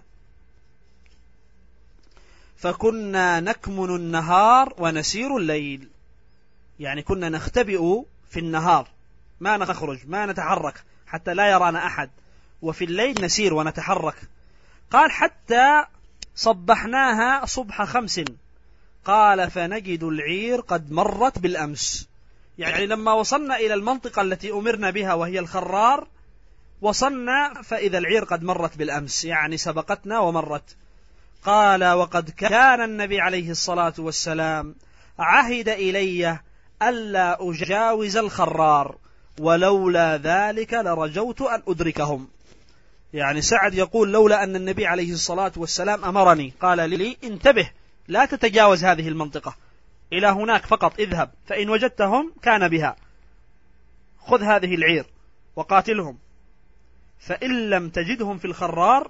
B: فكنا نكمن النهار ونسير الليل، يعني كنا نختبئ في النهار ما نخرج ما نتحرك حتى لا يرانا أحد، وفي الليل نسير ونتحرك. قال حتى صبحناها صبح 5، قال فنجد العير قد مرت بالأمس، يعني لما وصلنا إلى المنطقة التي أمرنا بها وهي الخرار وصلنا فإذا العير قد مرت بالأمس، يعني سبقتنا ومرت. قال وقد كان النبي عليه الصلاة والسلام عهد إلي ألا أجاوز الخرار، ولولا ذلك لرجوت أن أدركهم. يعني سعد يقول لولا أن النبي عليه الصلاة والسلام أمرني، قال لي انتبه لا تتجاوز هذه المنطقة، إلى هناك فقط اذهب، فإن وجدتهم كان بها، خذ هذه العير وقاتلهم، فإن لم تجدهم في الخرار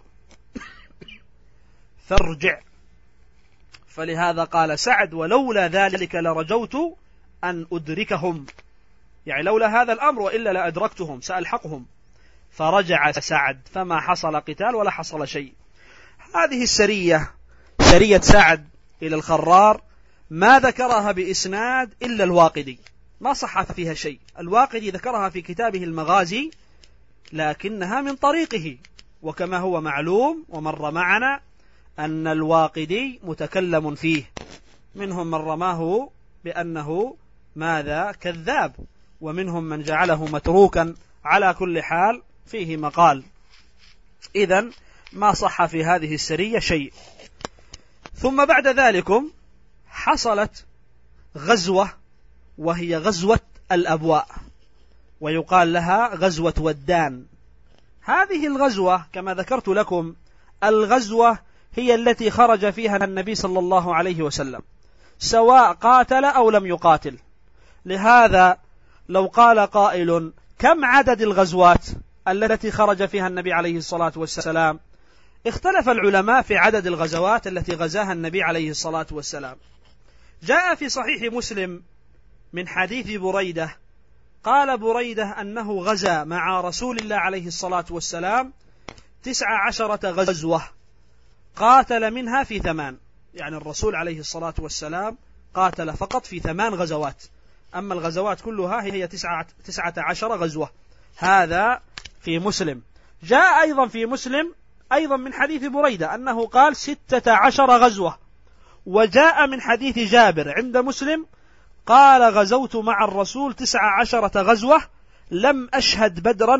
B: فارجع. فلهذا قال سعد ولولا ذلك لرجوت أن أدركهم، يعني لولا هذا الأمر وإلا لأدركتهم سألحقهم. فرجع سعد فما حصل قتال ولا حصل شيء. هذه السرية سرية سعد إلى الخرار ما ذكرها بإسناد إلا الواقدي، ما صح فيها شيء. الواقدي ذكرها في كتابه المغازي لكنها من طريقه، وكما هو معلوم ومر معنا أن الواقدي متكلم فيه، منهم من رماه بأنه ماذا كذاب، ومنهم من جعله متروكا، على كل حال فيه مقال. إذن ما صح في هذه السرية شيء. ثم بعد ذلكم حصلت غزوة وهي غزوة الأبواء، ويقال لها غزوة ودان. هذه الغزوة كما ذكرت لكم الغزوة هي التي خرج فيها النبي صلى الله عليه وسلم سواء قاتل أو لم يقاتل. لهذا لو قال قائل كم عدد الغزوات التي خرج فيها النبي عليه الصلاة والسلام، اختلف العلماء في عدد الغزوات التي غزاها النبي عليه الصلاة والسلام. جاء في صحيح مسلم من حديث بريدة، قال بريدة أنه غزا مع رسول الله عليه الصلاة والسلام 19 غزوة، قاتل منها في 8، يعني الرسول عليه الصلاة والسلام قاتل فقط في 8 غزوات، أما الغزوات كلها هي 19 غزوة. هذا في مسلم. جاء أيضا في مسلم أيضا من حديث بريدة أنه قال 16 غزوة. وجاء من حديث جابر عند مسلم قال غزوت مع الرسول 19 غزوة لم أشهد بدرا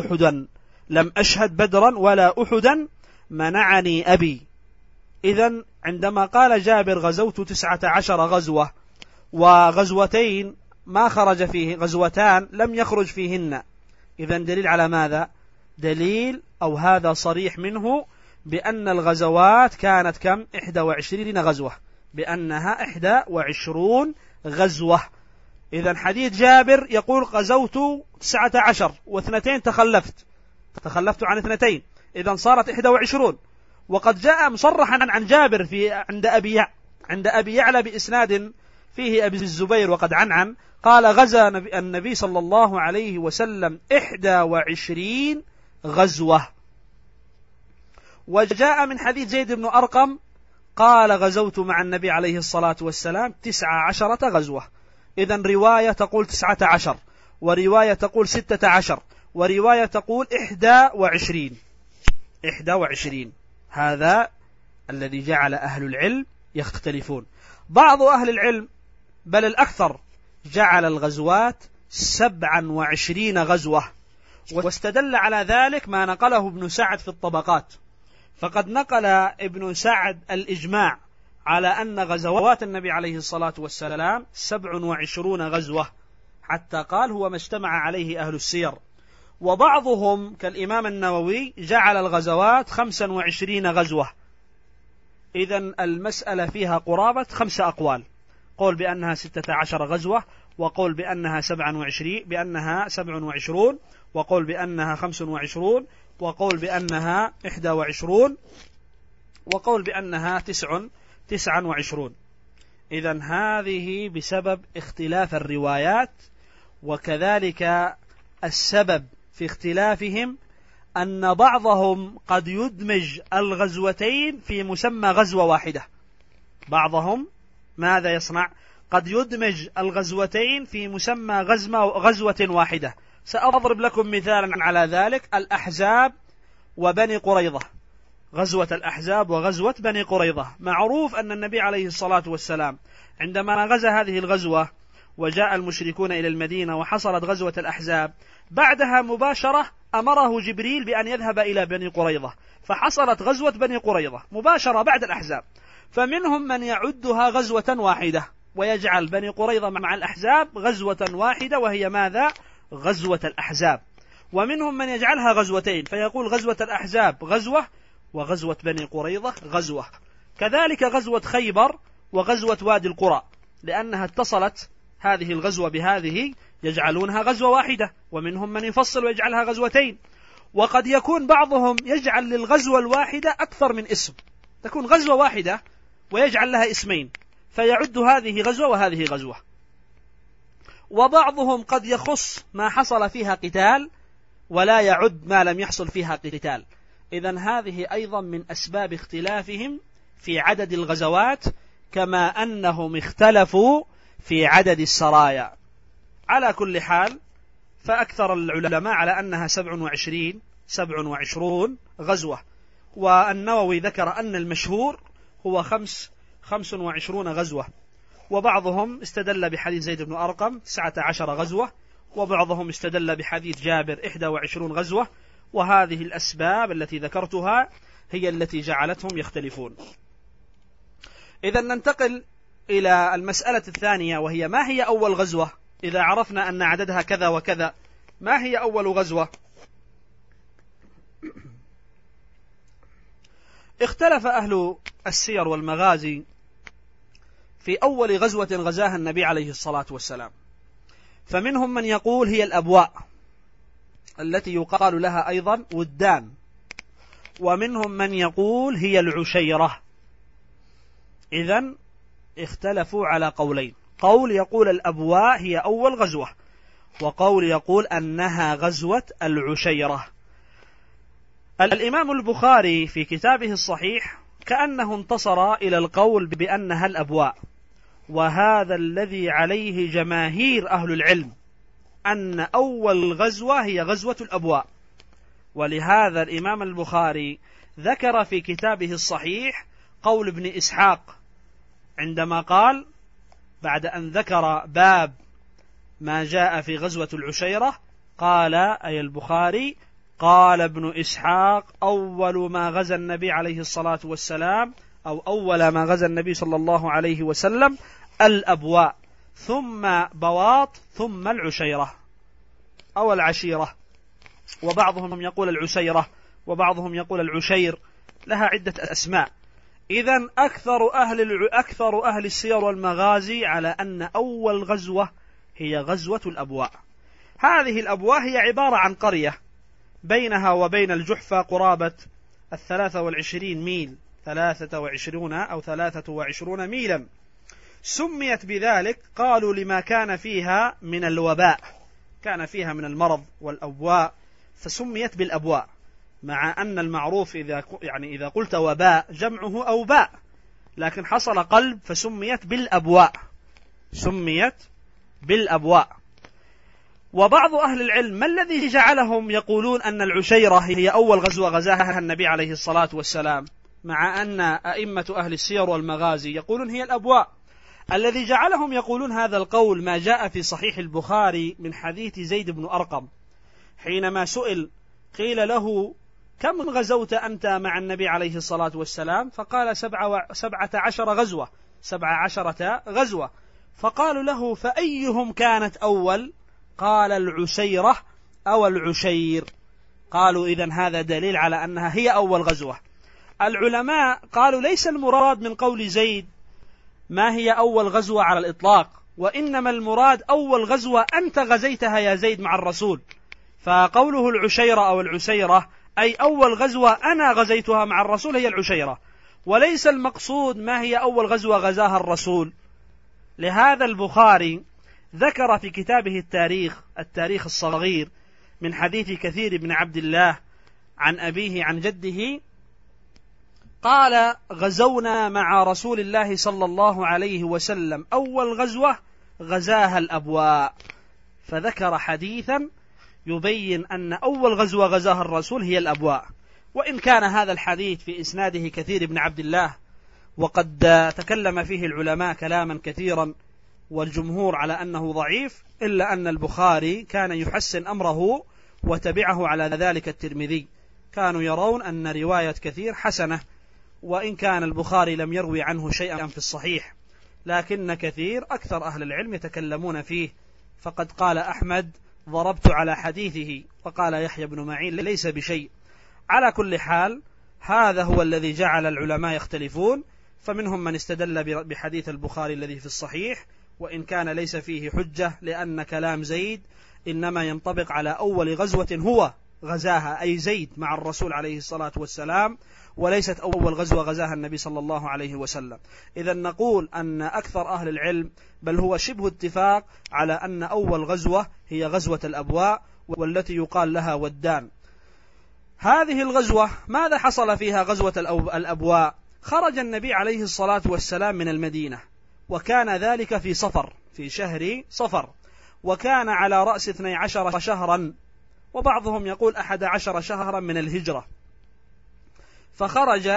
B: ولا أحدا منعني أبي. إذن عندما قال جابر غزوت 19 غزوة وغزوتين ما خرج فيه، غزوتان لم يخرج فيهن، إذن دليل على ماذا؟ دليل أو هذا صريح منه بأن الغزوات كانت كم؟ 21 غزوة، بأنها 21 غزوة. إذن حديث جابر يقول غزوت 19 و2 تخلفت عن 2، إذن صارت 21. وقد جاء مصرحا عن جابر عند أبي يعلى بإسناد فيه أبي الزبير وقد عنعن، قال غزا النبي صلى الله عليه وسلم 21 غزوة. وجاء من حديث زيد بن أرقم قال غزوت مع النبي عليه الصلاة والسلام 19 غزوة. إذن رواية تقول 19، ورواية تقول 16، ورواية تقول 21. هذا الذي جعل أهل العلم يختلفون. بعض أهل العلم بل الأكثر جعل الغزوات 27 غزوة، واستدل على ذلك ما نقله ابن سعد في الطبقات، فقد نقل ابن سعد الإجماع على أن غزوات النبي عليه الصلاة والسلام 27 غزوة، حتى قال هو ما اجتمع عليه أهل السير. وبعضهم كالإمام النووي جعل الغزوات 25 غزوة. إذن المسألة فيها قرابة 5 أقوال، قول بأنها 16 غزوة، وقول بأنها 27، وقول بأنها 25، وقول بأنها 21، وقول بأنها 29. إذن هذه بسبب اختلاف الروايات، وكذلك السبب في اختلافهم أن بعضهم قد يدمج الغزوتين في مسمى غزوة واحدة. بعضهم ماذا يصنع؟ قد يدمج الغزوتين في مسمى غزوة واحدة. سأضرب لكم مثالا على ذلك: الأحزاب وبني قريظة، غزوة الأحزاب وغزوة بني قريظة. معروف أن النبي عليه الصلاة والسلام عندما غزا هذه الغزوة وجاء المشركون إلى المدينة وحصلت غزوة الأحزاب، بعدها مباشرة أمره جبريل بأن يذهب إلى بني قريظة، فحصلت غزوة بني قريظة مباشرة بعد الأحزاب. فمنهم من يعدها غزوة واحدة ويجعل بني قريظة مع الأحزاب غزوة واحدة، وهي ماذا؟ غزوة الأحزاب. ومنهم من يجعلها غزوتين فيقول غزوة الأحزاب غزوة، وغزوة بني قريظة غزوة. كذلك غزوة خيبر وغزوة وادي القرى، لأنها اتصلت هذه الغزوة بهذه يجعلونها غزوة واحدة. ومنهم من يفصل ويجعلها غزوتين. وقد يكون بعضهم يجعل للغزوة الواحدة أكثر من اسم، تكون غزوة واحدة ويجعل لها اسمين، فيعد هذه غزوة وهذه غزوة. وبعضهم قد يخص ما حصل فيها قتال ولا يعد ما لم يحصل فيها قتال. إذن هذه أيضا من أسباب اختلافهم في عدد الغزوات، كما أنهم اختلفوا في عدد السرايا. على كل حال، فأكثر العلماء على أنها 27 غزوة، والنووي ذكر أن المشهور هو 25 غزوة. وبعضهم استدل بحديث زيد بن أرقم 19 غزوة، وبعضهم استدل بحديث جابر 21 غزوة. وهذه الأسباب التي ذكرتها هي التي جعلتهم يختلفون. إذن ننتقل إلى المسألة الثانية، وهي: ما هي أول غزوة؟ إذا عرفنا أن عددها كذا وكذا، ما هي أول غزوة؟ اختلف أهل السير والمغازي في أول غزوة غزاها النبي عليه الصلاة والسلام. فمنهم من يقول هي الأبواء التي يقال لها أيضا ودان، ومنهم من يقول هي العشيرة. إذن اختلفوا على قولين: قول يقول الأبواء هي أول غزوة، وقول يقول أنها غزوة العشيرة. الإمام البخاري في كتابه الصحيح كأنه انتصر إلى القول بأنها الأبواء، وهذا الذي عليه جماهير أهل العلم، أن أول غزوة هي غزوة الأبواء. ولهذا الإمام البخاري ذكر في كتابه الصحيح قول ابن إسحاق عندما قال بعد أن ذكر باب ما جاء في غزوة العشيرة، قال أي البخاري: قال ابن إسحاق: أول ما غزا النبي عليه الصلاة والسلام، أو أول ما غزا النبي صلى الله عليه وسلم الأبواء، ثم بواط، ثم العشيرة أو العشيرة. وبعضهم يقول العسيرة، وبعضهم يقول العشير، لها عدة أسماء. إذن أكثر أهل السير والمغازي على أن أول غزوة هي غزوة الأبواء. هذه الأبواء هي عبارة عن قرية بينها وبين الجحفة قرابة 23 ميل، 23 أو 23 ميلا. سميت بذلك قالوا لما كان فيها من الوباء، كان فيها من المرض والأبواء، فسميت بالأبواء، مع أن المعروف إذا قلت وباء جمعه أوباء، لكن حصل قلب فسميت بالأبواء، سميت بالأبواء. وبعض أهل العلم ما الذي جعلهم يقولون أن العشيرة هي أول غزوة غزاها النبي عليه الصلاة والسلام، مع أن أئمة أهل السير والمغازي يقولون هي الأبواء؟ الذي جعلهم يقولون هذا القول ما جاء في صحيح البخاري من حديث زيد بن أرقم، حينما سئل قيل له كم غزوت أنت مع النبي عليه الصلاة والسلام؟ فقال 17 غزوة، 17 غزوة. فقالوا له فأيهم كانت أول؟ قال العشيرة أو العشير. قالوا إذن هذا دليل على أنها هي أول غزوة. العلماء قالوا ليس المراد من قول زيد ما هي أول غزوة على الإطلاق، وإنما المراد أول غزوة أنت غزيتها يا زيد مع الرسول، فقوله العشيرة أو العسيرة أي أول غزوة أنا غزيتها مع الرسول هي العشيرة، وليس المقصود ما هي أول غزوة غزاها الرسول. لهذا البخاري ذكر في كتابه التاريخ الصغير من حديث كثير بن عبد الله عن أبيه عن جده قال غزونا مع رسول الله صلى الله عليه وسلم أول غزوة غزاها الأبواء، فذكر حديثا يبين أن أول غزوة غزاها الرسول هي الأبواء. وإن كان هذا الحديث في إسناده كثير بن عبد الله، وقد تكلم فيه العلماء كلاما كثيرا والجمهور على أنه ضعيف، إلا أن البخاري كان يحسن أمره وتبعه على ذلك الترمذي، كانوا يرون أن رواية كثير حسنة، وإن كان البخاري لم يروي عنه شيئا في الصحيح، لكن كثير أكثر أهل العلم يتكلمون فيه. فقد قال أحمد ضربت على حديثه، وقال يحيى بن معين ليس بشيء. على كل حال هذا هو الذي جعل العلماء يختلفون، فمنهم من استدل بحديث البخاري الذي في الصحيح، وإن كان ليس فيه حجة، لأن كلام زيد إنما ينطبق على أول غزوة هو غزاها، أي زيد مع الرسول عليه الصلاة والسلام، وليست أول غزوة غزاها النبي صلى الله عليه وسلم. إذن نقول أن أكثر أهل العلم بل هو شبه اتفاق على أن أول غزوة هي غزوة الأبواء، والتي يقال لها ودان. هذه الغزوة ماذا حصل فيها غزوة الأبواء؟ خرج النبي عليه الصلاة والسلام من المدينة، وكان ذلك في صفر، في شهر صفر، وكان على رأس 12 شهرا، وبعضهم يقول 11 شهرا من الهجرة. فخرج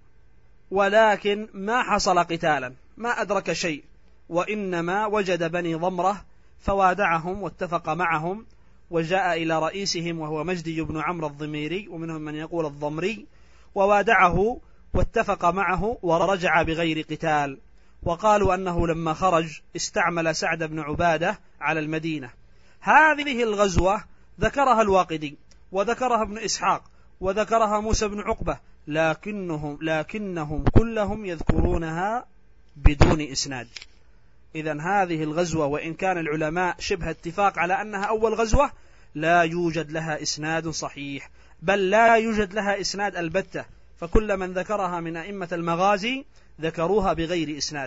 B: ولكن ما حصل قتالا، ما أدرك شيء، وإنما وجد بني ضمرة فوادعهم واتفق معهم، وجاء إلى رئيسهم وهو مجدي بن عمرو الضميري، ومنهم من يقول الضمري، ووادعه واتفق معه ورجع بغير قتال. وقالوا أنه لما خرج استعمل سعد بن عبادة على المدينة. هذه الغزوة ذكرها الواقدي وذكرها ابن إسحاق وذكرها موسى بن عقبة، لكنهم كلهم يذكرونها بدون إسناد. إذن هذه الغزوة وإن كان العلماء شبه اتفاق على أنها أول غزوة، لا يوجد لها إسناد صحيح، بل لا يوجد لها إسناد البتة، فكل من ذكرها من أئمة المغازي ذكروها بغير إسناد.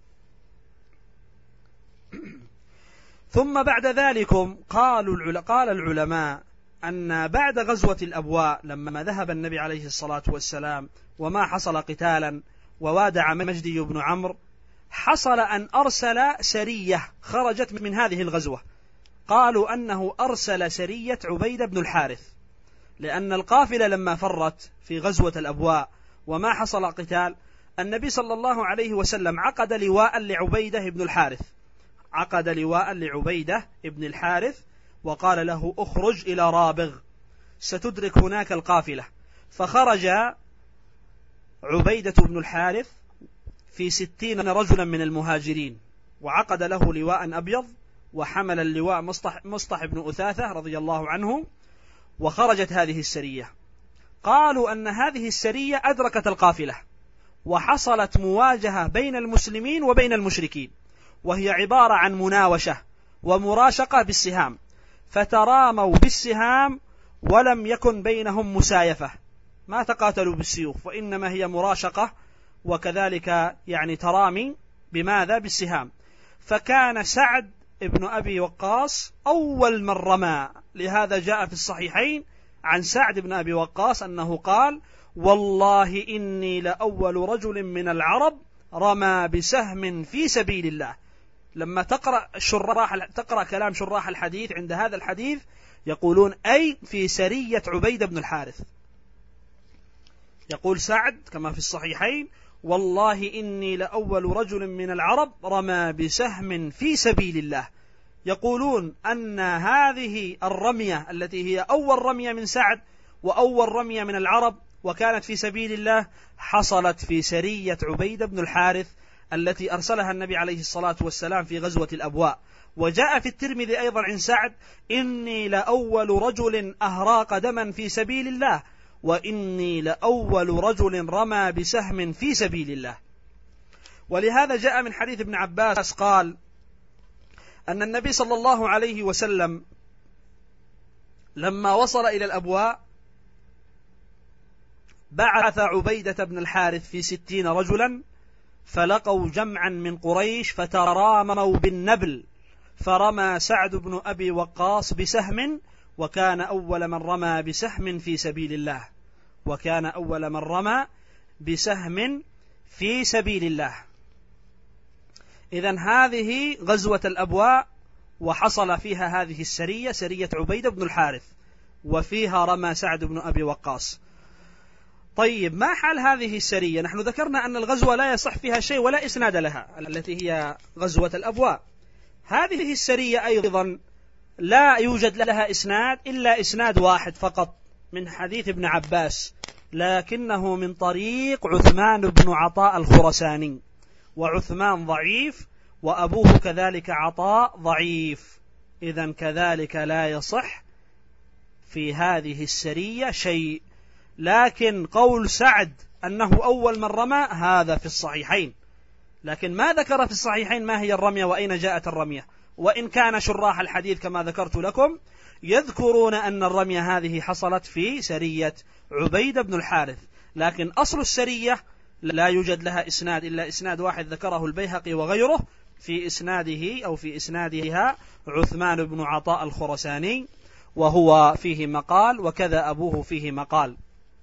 B: ثم بعد ذلك قال العلماء أن بعد غزوة الأبواء لما ذهب النبي عليه الصلاة والسلام وما حصل قتالا ووادع مجدي بن عمرو، حصل أن أرسل سرية خرجت من هذه الغزوة. قالوا أنه أرسل سرية عبيدة بن الحارث، لأن القافلة لما فرت في غزوة الأبواء وما حصل قتال، النبي صلى الله عليه وسلم عقد لواء لعبيدة بن الحارث، عقد لواء لعبيدة بن الحارث، وقال له اخرج إلى رابغ ستدرك هناك القافلة. فخرج عبيدة بن الحارث في 60 رجلا من المهاجرين، وعقد له لواء أبيض، وحمل اللواء مصطح بن أثاثة رضي الله عنه، وخرجت هذه السرية. قالوا أن هذه السرية أدركت القافلة، وحصلت مواجهة بين المسلمين وبين المشركين، وهي عبارة عن مناوشة، ومراشقة بالسهام، فتراموا بالسهام ولم يكن بينهم مسايفة، ما تقاتلوا بالسيوف، وإنما هي مراشقة وكذلك يعني ترامي بماذا؟ بالسهام. فكان سعد ابن أبي وقاص أول من رمى، لهذا جاء في الصحيحين عن سعد بن أبي وقاص أنه قال: والله إني لأول رجل من العرب رمى بسهم في سبيل الله. لما تقرأ كلام شراح الحديث عند هذا الحديث يقولون أي في سرية عبيدة بن الحارث. يقول سعد كما في الصحيحين: والله إني لأول رجل من العرب رمى بسهم في سبيل الله. يقولون أن هذه الرمية التي هي أول رمية من سعد وأول رمية من العرب وكانت في سبيل الله حصلت في سرية عبيدة بن الحارث التي أرسلها النبي عليه الصلاة والسلام في غزوة الأبواء. وجاء في الترمذي أيضا عن سعد: إني لأول رجل أهراق دما في سبيل الله، وإني لأول رجل رمى بسهم في سبيل الله. ولهذا جاء من حديث ابن عباس قال أن النبي صلى الله عليه وسلم لما وصل إلى الأبواء بعث عبيدة بن الحارث في 60 رجلا، فلقوا جمعا من قريش فتراموا بالنبل، فرمى سعد بن أبي وقاص بسهم، وكان أول من رمى بسهم في سبيل الله، وكان أول من رمى بسهم في سبيل الله. إذن هذه غزوة الأبواء، وحصل فيها هذه السرية، سرية عبيدة بن الحارث، وفيها رمى سعد بن أبي وقاص. طيب، ما حال هذه السرية؟ نحن ذكرنا أن الغزوة لا يصح فيها شيء ولا إسناد لها، التي هي غزوة الأبواء. هذه السرية أيضا لا يوجد لها إسناد إلا إسناد واحد فقط من حديث ابن عباس، لكنه من طريق عثمان بن عطاء الخرساني، وعثمان ضعيف، وأبوه كذلك عطاء ضعيف. إذن كذلك لا يصح في هذه السرية شيء. لكن قول سعد أنه أول من رمى هذا في الصحيحين، لكن ما ذكر في الصحيحين ما هي الرمية وأين جاءت الرمية، وإن كان شراح الحديث كما ذكرت لكم يذكرون أن الرمية هذه حصلت في سرية عبيدة بن الحارث، لكن أصل السرية لا يوجد لها إسناد إلا إسناد واحد ذكره البيهقي وغيره، في إسناده أو في إسنادها عثمان بن عطاء الخرساني، وهو فيه مقال، وكذا أبوه فيه مقال.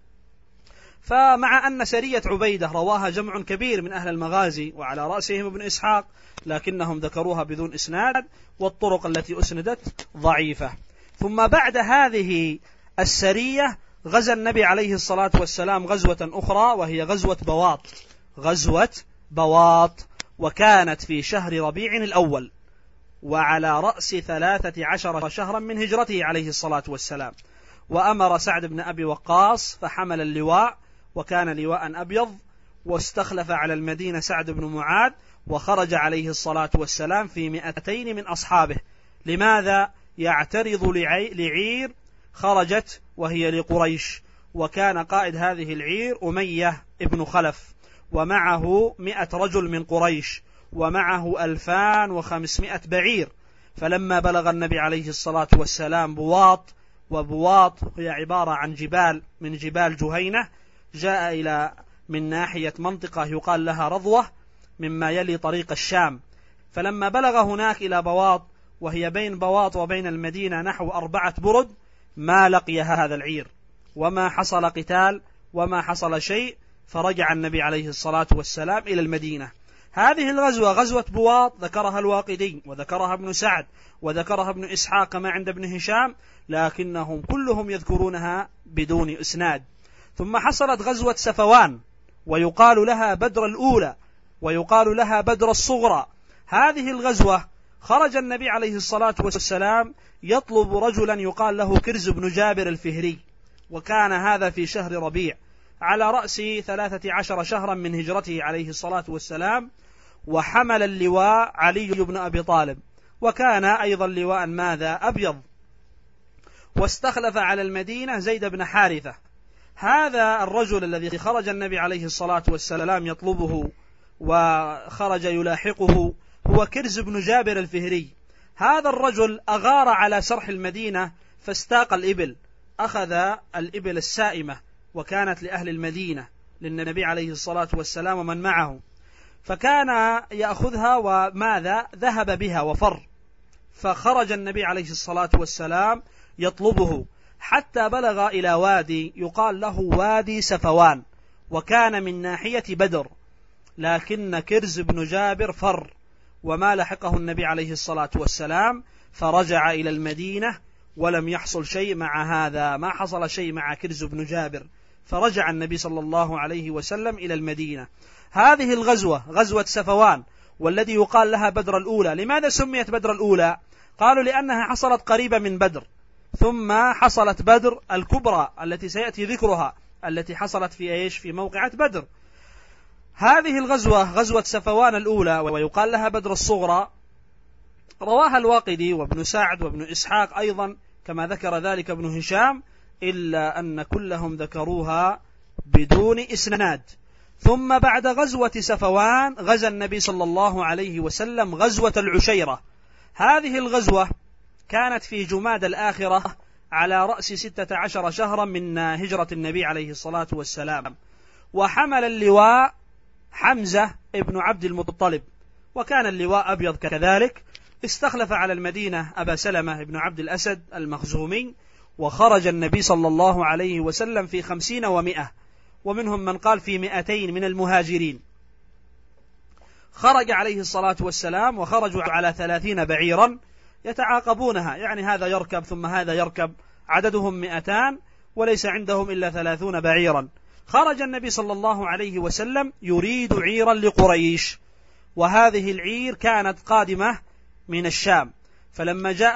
B: فمع أن سرية عبيدة رواها جمع كبير من أهل المغازي وعلى رأسهم ابن إسحاق، لكنهم ذكروها بدون إسناد، والطرق التي أسندت ضعيفة. ثم بعد هذه السرية غزا النبي عليه الصلاة والسلام غزوة أخرى، وهي غزوة بواط، وكانت في شهر ربيع الأول، وعلى رأس 13 شهرا من هجرته عليه الصلاة والسلام. وأمر سعد بن أبي وقاص فحمل اللواء، وكان لواء أبيض، واستخلف على المدينة سعد بن معاذ، وخرج عليه الصلاة والسلام في 200 من أصحابه. لماذا؟ يعترض لعير خرجت وهي لقريش، وكان قائد هذه العير أمية ابن خلف، ومعه 100 رجل من قريش، ومعه 2500 بعير. فلما بلغ النبي عليه الصلاة والسلام بواط، وبواط هي عبارة عن جبال من جبال جهينة، جاء إلى من ناحية منطقة يقال لها رضوة مما يلي طريق الشام. فلما بلغ هناك إلى بواط، وهي بين بواط وبين المدينة نحو 4 برد، ما لقي هذا العير، وما حصل قتال وما حصل شيء، فرجع النبي عليه الصلاة والسلام إلى المدينة. هذه الغزوة غزوة بواط ذكرها الواقدي، وذكرها ابن سعد، وذكرها ابن إسحاق كما عند ابن هشام، لكنهم كلهم يذكرونها بدون إسناد. ثم حصلت غزوة سفوان، ويقال لها بدر الأولى، ويقال لها بدر الصغرى. هذه الغزوة خرج النبي عليه الصلاة والسلام يطلب رجلا يقال له كرز بن جابر الفهري، وكان هذا في شهر ربيع على رأس 13 شهرا من هجرته عليه الصلاة والسلام. وحمل اللواء علي بن أبي طالب، وكان أيضا لواء ماذا؟ أبيض. واستخلف على المدينة زيد بن حارثة. هذا الرجل الذي خرج النبي عليه الصلاة والسلام يطلبه وخرج يلاحقه هو كرز بن جابر الفهري. هذا الرجل أغار على سرح المدينة فاستاق الإبل، أخذ الإبل السائمة وكانت لأهل المدينة للنبي عليه الصلاة والسلام ومن معه، فكان يأخذها وماذا ذهب بها وفر، فخرج النبي عليه الصلاة والسلام يطلبه حتى بلغ إلى وادي يقال له وادي سفوان، وكان من ناحية بدر، لكن كرز بن جابر فر وما لحقه النبي عليه الصلاة والسلام، فرجع إلى المدينة ولم يحصل شيء مع هذا، ما حصل شيء مع كرز بن جابر، فرجع النبي صلى الله عليه وسلم إلى المدينة. هذه الغزوة غزوة سفوان، والذي يقال لها بدر الأولى. لماذا سميت بدر الأولى؟ قالوا لأنها حصلت قريبة من بدر، ثم حصلت بدر الكبرى التي سيأتي ذكرها، التي حصلت في موقعة بدر. هذه الغزوة غزوة سفوان الأولى ويقال لها بدر الصغرى، رواها الواقدي وابن سعد وابن إسحاق أيضا كما ذكر ذلك ابن هشام، إلا أن كلهم ذكروها بدون إسناد. ثم بعد غزوة سفوان غزا النبي صلى الله عليه وسلم غزوة العشيرة. هذه الغزوة كانت في جماد الآخرة على رأس 16 شهرا من هجرة النبي عليه الصلاة والسلام، وحمل اللواء حمزة ابن عبد المطلب، وكان اللواء أبيض كذلك. استخلف على المدينة أبا سلمة ابن عبد الأسد المخزومي، وخرج النبي صلى الله عليه وسلم في 50 و100، ومنهم من قال في 200 من المهاجرين. خرج عليه الصلاة والسلام وخرجوا على 30 بعيرا يتعاقبونها، يعني هذا يركب ثم هذا يركب، عددهم 200 وليس عندهم إلا 30 بعيرا. خرج النبي صلى الله عليه وسلم يريد عيرا لقريش، وهذه العير كانت قادمة من الشام، فلما جاء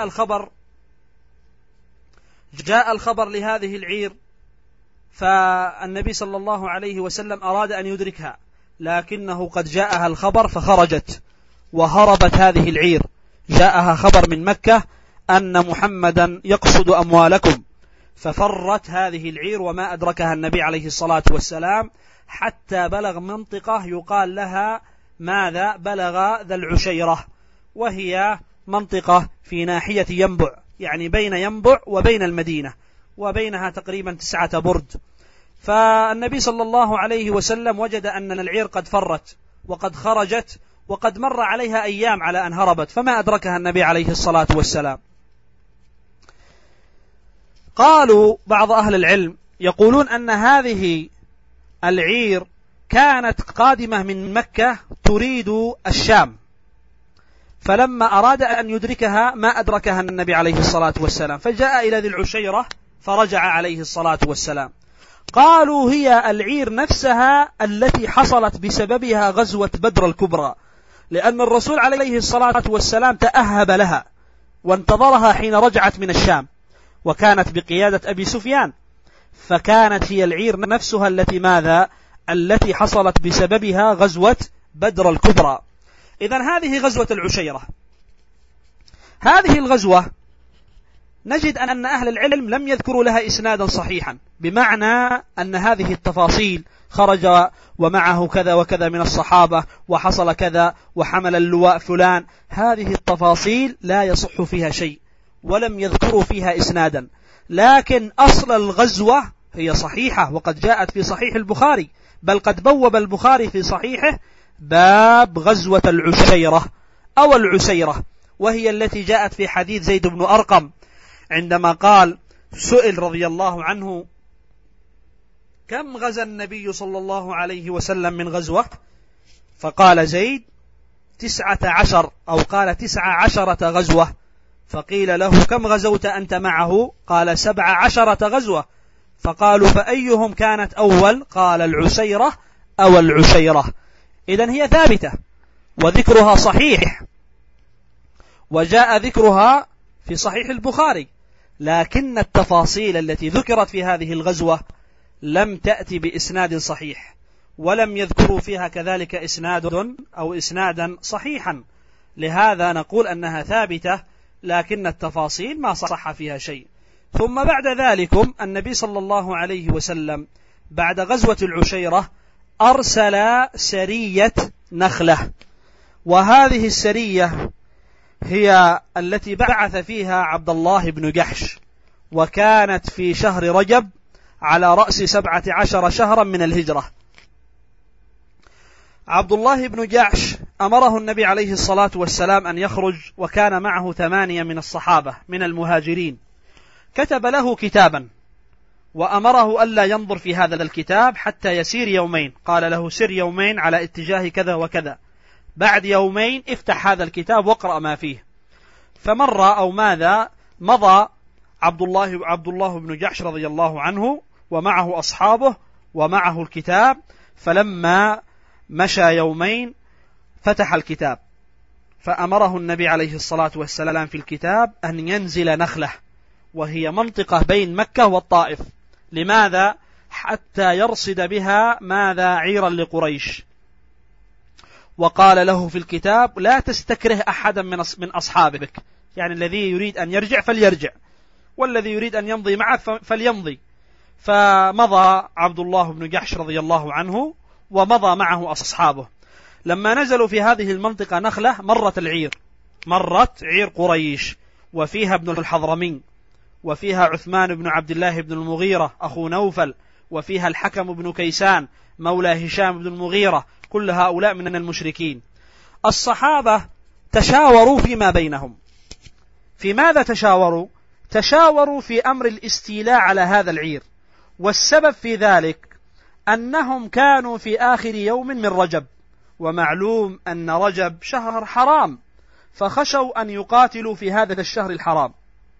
B: الخبر لهذه العير، فالنبي صلى الله عليه وسلم أراد أن يدركها، لكنه قد جاءها الخبر فخرجت وهربت هذه العير. جاءها خبر من مكة أن محمدا يقصد أموالكم، ففرت هذه العير وما أدركها النبي عليه الصلاة والسلام حتى بلغ منطقة يقال لها ماذا؟ بلغ ذا العشيرة، وهي منطقة في ناحية ينبع، يعني بين ينبع وبين المدينة، وبينها تقريبا 9 برد. فالنبي صلى الله عليه وسلم وجد أن العير قد فرت وقد خرجت وقد مر عليها أيام على أن هربت، فما أدركها النبي عليه الصلاة والسلام. قالوا بعض أهل العلم يقولون أن هذه العير كانت قادمة من مكة تريد الشام، فلما أراد أن يدركها ما أدركها النبي عليه الصلاة والسلام، فجاء إلى ذي العشيرة فرجع عليه الصلاة والسلام. قالوا هي العير نفسها التي حصلت بسببها غزوة بدر الكبرى، لأن الرسول عليه الصلاة والسلام تأهب لها وانتظرها حين رجعت من الشام، وكانت بقيادة أبي سفيان، فكانت هي العير نفسها التي حصلت بسببها غزوة بدر الكبرى. إذن هذه غزوة العشيرة. هذه الغزوة نجد أن أهل العلم لم يذكروا لها إسنادا صحيحا، بمعنى أن هذه التفاصيل خرج ومعه كذا وكذا من الصحابة وحصل كذا وحمل اللواء فلان، هذه التفاصيل لا يصح فيها شيء ولم يذكروا فيها إسنادا، لكن أصل الغزوة هي صحيحة وقد جاءت في صحيح البخاري، بل قد بوب البخاري في صحيحه باب غزوة العشيرة أو العسيرة، وهي التي جاءت في حديث زيد بن أرقم عندما قال سئل رضي الله عنه كم غزا النبي صلى الله عليه وسلم من غزوة؟ فقال زيد 19 أو قال 19 غزوة. فقيل له كم غزوت أنت معه؟ قال 17 غزوة. فقالوا فأيهم كانت أول؟ قال العسيرة أو العشيرة. إذن هي ثابتة وذكرها صحيح، وجاء ذكرها في صحيح البخاري، لكن التفاصيل التي ذكرت في هذه الغزوة لم تأتي بإسناد صحيح، ولم يذكروا فيها كذلك إسنادا صحيحا، لهذا نقول أنها ثابتة، لكن التفاصيل ما صح فيها شيء. ثم بعد ذلك النبي صلى الله عليه وسلم بعد غزوة العشيرة أرسل سرية نخلة، وهذه السرية هي التي بعث فيها عبد الله بن جحش، وكانت في شهر رجب على رأس 17 شهرا من الهجرة. عبد الله بن جحش أمره النبي عليه الصلاة والسلام أن يخرج، وكان معه 8 من الصحابة من المهاجرين. كتب له كتابا وأمره ألا ينظر في هذا الكتاب حتى يسير يومين، قال له سر يومين على اتجاه كذا وكذا، بعد يومين افتح هذا الكتاب واقرأ ما فيه. فمر أو ماذا مضى عبد الله بن جحش رضي الله عنه ومعه أصحابه ومعه الكتاب، فلما مشى يومين فتح الكتاب، فأمره النبي عليه الصلاة والسلام في الكتاب أن ينزل نخلة، وهي منطقة بين مكة والطائف. لماذا؟ حتى يرصد بها ماذا عيرا لقريش. وقال له في الكتاب لا تستكره أحدا من أصحابك، يعني الذي يريد أن يرجع فليرجع، والذي يريد أن يمضي معه فليمضي. فمضى عبد الله بن جحش رضي الله عنه ومضى معه أصحابه. لما نزلوا في هذه المنطقة نخلة مرت عير قريش، وفيها ابن الحضرمي، وفيها عثمان بن عبد الله بن المغيرة أخو نوفل، وفيها الحكم بن كيسان مولى هشام بن المغيرة، كل هؤلاء من المشركين. الصحابة تشاوروا فيما بينهم. في ماذا تشاوروا؟ تشاوروا في أمر الاستيلاء على هذا العير، والسبب في ذلك أنهم كانوا في آخر يوم من رجب، ومعلوم أن رجب شهر حرام، فخشوا أن يقاتلوا في هذا الشهر الحرام،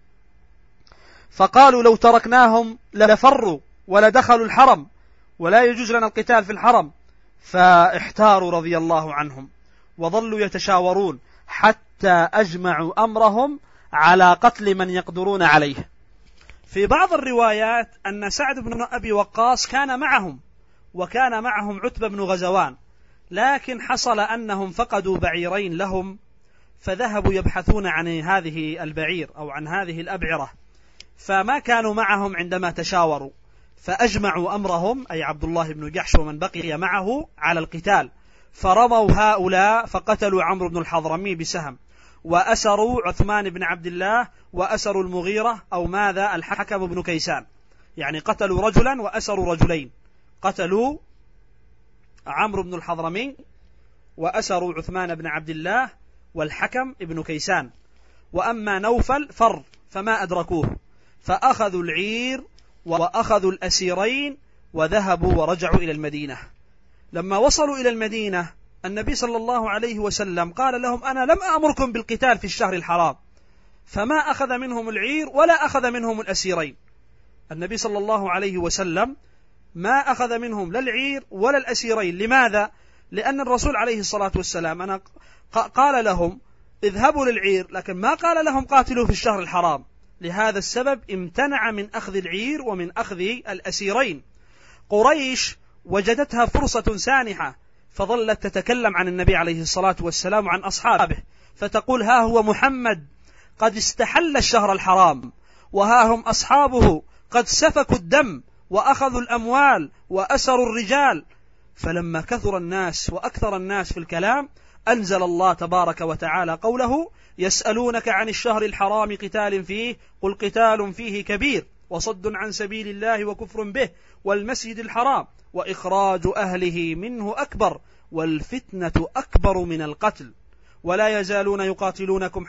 B: فقالوا لو تركناهم لفروا ولدخلوا الحرم، ولا يجوز لنا القتال في الحرم. فاحتاروا رضي الله عنهم، وظلوا يتشاورون حتى أجمعوا أمرهم على قتل من يقدرون عليه. في بعض الروايات أن سعد بن أبي وقاص كان معهم، وكان معهم عتبة بن غزوان، لكن حصل أنهم فقدوا بعيرين لهم، فذهبوا يبحثون عن هذه البعير أو عن هذه الأبعرة، فما كانوا معهم عندما تشاوروا، فأجمعوا أمرهم أي عبد الله بن جحش ومن بقي معه على القتال، فرموا هؤلاء فقتلوا عمرو بن الحضرمي بسهم، وأسروا عثمان بن عبد الله، وأسروا المغيرة أو ماذا الحكم بن كيسان، يعني قتلوا رجلا وأسروا رجلين، قتلوا عمرو بن الحضرمي وأسروا عثمان بن عبد الله والحكم ابن كيسان. وأما نوفل فما أدركوه، فأخذوا العير وأخذوا الأسيرين وذهبوا ورجعوا إلى المدينة. لما وصلوا إلى المدينة النبي صلى الله عليه وسلم قال لهم أنا لم أأمركم بالقتال في الشهر الحرام، فما أخذ منهم العير ولا أخذ منهم الأسيرين. النبي صلى الله عليه وسلم ما أخذ منهم لا العير ولا الأسيرين. لماذا؟ لأن الرسول عليه الصلاة والسلام قال لهم اذهبوا للعير، لكن ما قال لهم قاتلوا في الشهر الحرام. لهذا السبب امتنع من أخذ العير ومن أخذ الأسيرين. قريش وجدتها فرصة سانحة، فظلت تتكلم عن النبي عليه الصلاة والسلام وعن أصحابه، فتقول ها هو محمد قد استحل الشهر الحرام، وها هم أصحابه قد سفكوا الدم وأخذوا الأموال وأسروا الرجال. فلما كثر الناس وأكثر الناس في الكلام أنزل الله تبارك وتعالى قوله يسألونك عن الشهر الحرام قتال فيه قل قتال فيه كبير وصد عن سبيل الله وكفر به والمسجد الحرام وإخراج أهله منه أكبر والفتنة أكبر من القتل ولا يزالون يقاتلونكم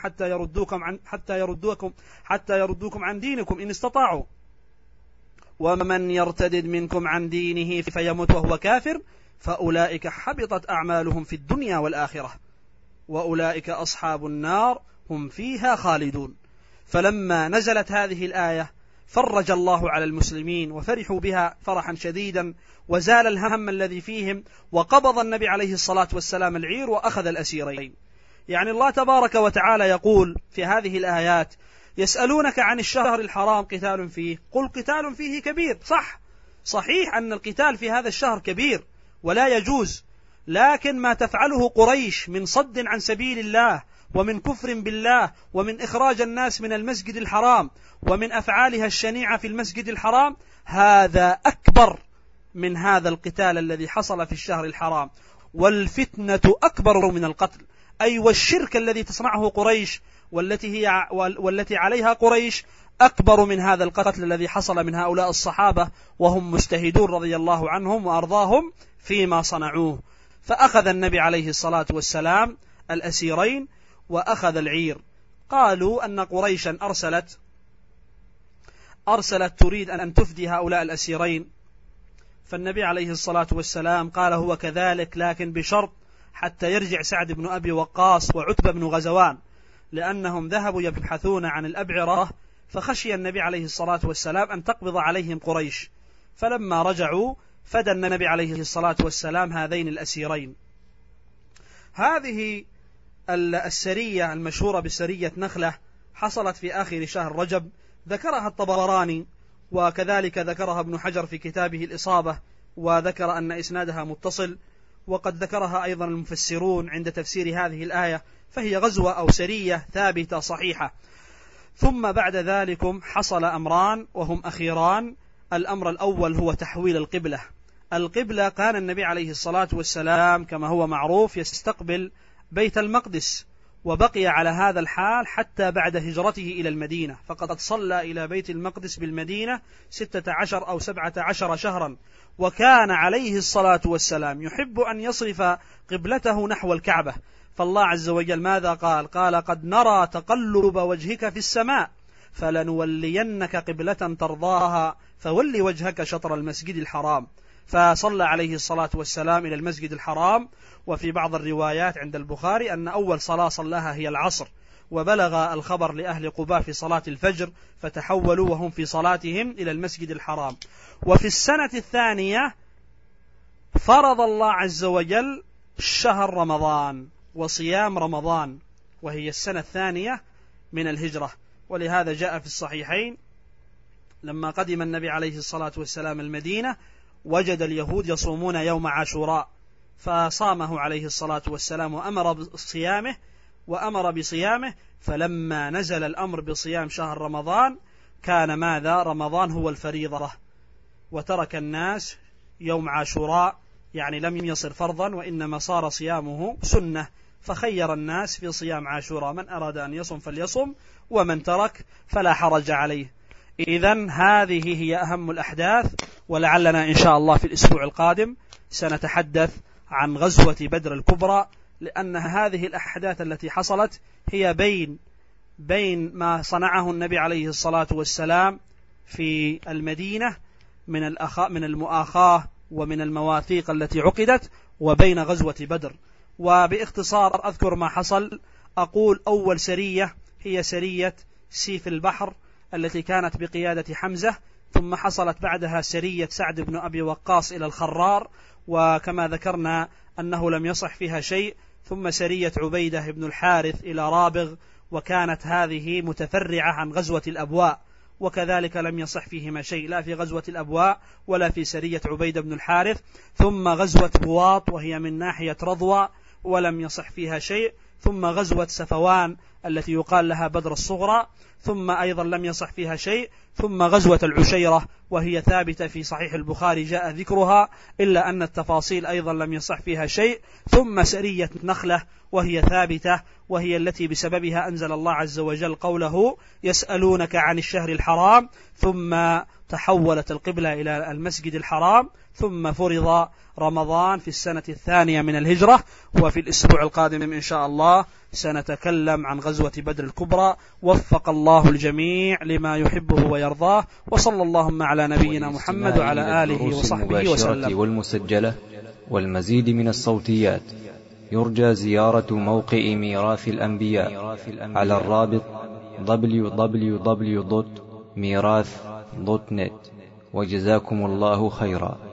B: حتى يردوكم عن دينكم إن استطاعوا ومن يرتدد منكم عن دينه فيمت وهو كافر فأولئك حبطت أعمالهم في الدنيا والآخرة وأولئك أصحاب النار هم فيها خالدون. فلما نزلت هذه الآية فرج الله على المسلمين وفرحوا بها فرحا شديدا وزال الهم الذي فيهم، وقبض النبي عليه الصلاة والسلام العير وأخذ الأسيرين. يعني الله تبارك وتعالى يقول في هذه الآيات يسألونك عن الشهر الحرام قتال فيه قل قتال فيه كبير. صحيح أن القتال في هذا الشهر كبير ولا يجوز، لكن ما تفعله قريش من صد عن سبيل الله ومن كفر بالله ومن إخراج الناس من المسجد الحرام ومن أفعالها الشنيعة في المسجد الحرام هذا أكبر من هذا القتال الذي حصل في الشهر الحرام، والفتنة أكبر من القتل. أي والشرك الذي تصنعه قريش والتي عليها قريش أكبر من هذا القتل الذي حصل من هؤلاء الصحابة وهم مجتهدون رضي الله عنهم وأرضاهم فيما صنعوه. فأخذ النبي عليه الصلاة والسلام الأسيرين وأخذ العير. قالوا أن قريشا أرسلت تريد أن تفدي هؤلاء الأسيرين، فالنبي عليه الصلاة والسلام قال هو كذلك، لكن بشرط حتى يرجع سعد بن أبي وقاص وعتبة بن غزوان، لأنهم ذهبوا يبحثون عن الأبعرة، فخشي النبي عليه الصلاة والسلام أن تقبض عليهم قريش. فلما رجعوا فدى النبي عليه الصلاة والسلام هذين الأسيرين. هذه السرية المشهورة بسرية نخلة حصلت في آخر شهر رجب، ذكرها الطبراني وكذلك ذكرها ابن حجر في كتابه الإصابة، وذكر أن إسنادها متصل، وقد ذكرها أيضا المفسرون عند تفسير هذه الآية، فهي غزوة أو سرية ثابتة صحيحة. ثم بعد ذلك حصل أمران وهم أخيران. الأمر الأول هو تحويل القبلة. القبلة كان النبي عليه الصلاة والسلام كما هو معروف يستقبل بيت المقدس، وبقي على هذا الحال حتى بعد هجرته إلى المدينة، فقد صلى إلى بيت المقدس بالمدينة 16 أو 17 شهرا، وكان عليه الصلاة والسلام يحب أن يصرف قبلته نحو الكعبة. فالله عز وجل ماذا قال؟ قال قد نرى تقلب وجهك في السماء فلنولينك قبلة ترضاها فول وجهك شطر المسجد الحرام. فصلى عليه الصلاة والسلام إلى المسجد الحرام. وفي بعض الروايات عند البخاري أن أول صلاة صلاها هي العصر، وبلغ الخبر لأهل قباء في صلاة الفجر فتحولوا وهم في صلاتهم إلى المسجد الحرام. وفي السنة الثانية فرض الله عز وجل شهر رمضان وصيام رمضان، وهي السنة الثانية من الهجرة. ولهذا جاء في الصحيحين لما قدم النبي عليه الصلاة والسلام المدينة وجد اليهود يصومون يوم عاشوراء، فصامه عليه الصلاة والسلام وأمر بصيامه. فلما نزل الأمر بصيام شهر رمضان كان ماذا؟ رمضان هو الفريضة، وترك الناس يوم عاشوراء، يعني لم يصر فرضا وإنما صار صيامه سنة، فخير الناس في صيام عاشوراء، من أراد أن يصم فليصم ومن ترك فلا حرج عليه. إذن هذه هي أهم الأحداث، ولعلنا إن شاء الله في الأسبوع القادم سنتحدث عن غزوة بدر الكبرى، لأن هذه الأحداث التي حصلت هي بين ما صنعه النبي عليه الصلاة والسلام في المدينة من المؤاخاة ومن المواثيق التي عقدت، وبين غزوة بدر. وباختصار أذكر ما حصل. أقول أول سرية هي سرية سيف البحر التي كانت بقيادة حمزة، ثم حصلت بعدها سرية سعد بن أبي وقاص إلى الخرار، وكما ذكرنا أنه لم يصح فيها شيء، ثم سرية عبيدة بن الحارث إلى رابغ، وكانت هذه متفرعة عن غزوة الأبواء، وكذلك لم يصح فيهما شيء، لا في غزوة الأبواء ولا في سرية عبيدة بن الحارث. ثم غزوة بواط وهي من ناحية رضوى ولم يصح فيها شيء. ثم غزوة سفوان التي يقال لها بدر الصغرى، ثم أيضا لم يصح فيها شيء. ثم غزوة العشيرة وهي ثابتة في صحيح البخاري جاء ذكرها، إلا أن التفاصيل أيضا لم يصح فيها شيء. ثم سرية نخلة وهي ثابتة، وهي التي بسببها أنزل الله عز وجل قوله يسألونك عن الشهر الحرام، ثم تحولت القبلة إلى المسجد الحرام، ثم فرض رمضان في السنة الثانية من الهجرة. وفي الأسبوع القادم إن شاء الله سنتكلم عن غزوة بدر الكبرى. وفق الله الجميع لما يحبه ويرضاه، وصلى اللهم على نبينا محمد وعلى آله وصحبه وسلم.
A: والمسجلة والمزيد من الصوتيات يرجى زيارة موقع ميراث الأنبياء على الرابط www.mirath.net. وجزاكم الله خيرا.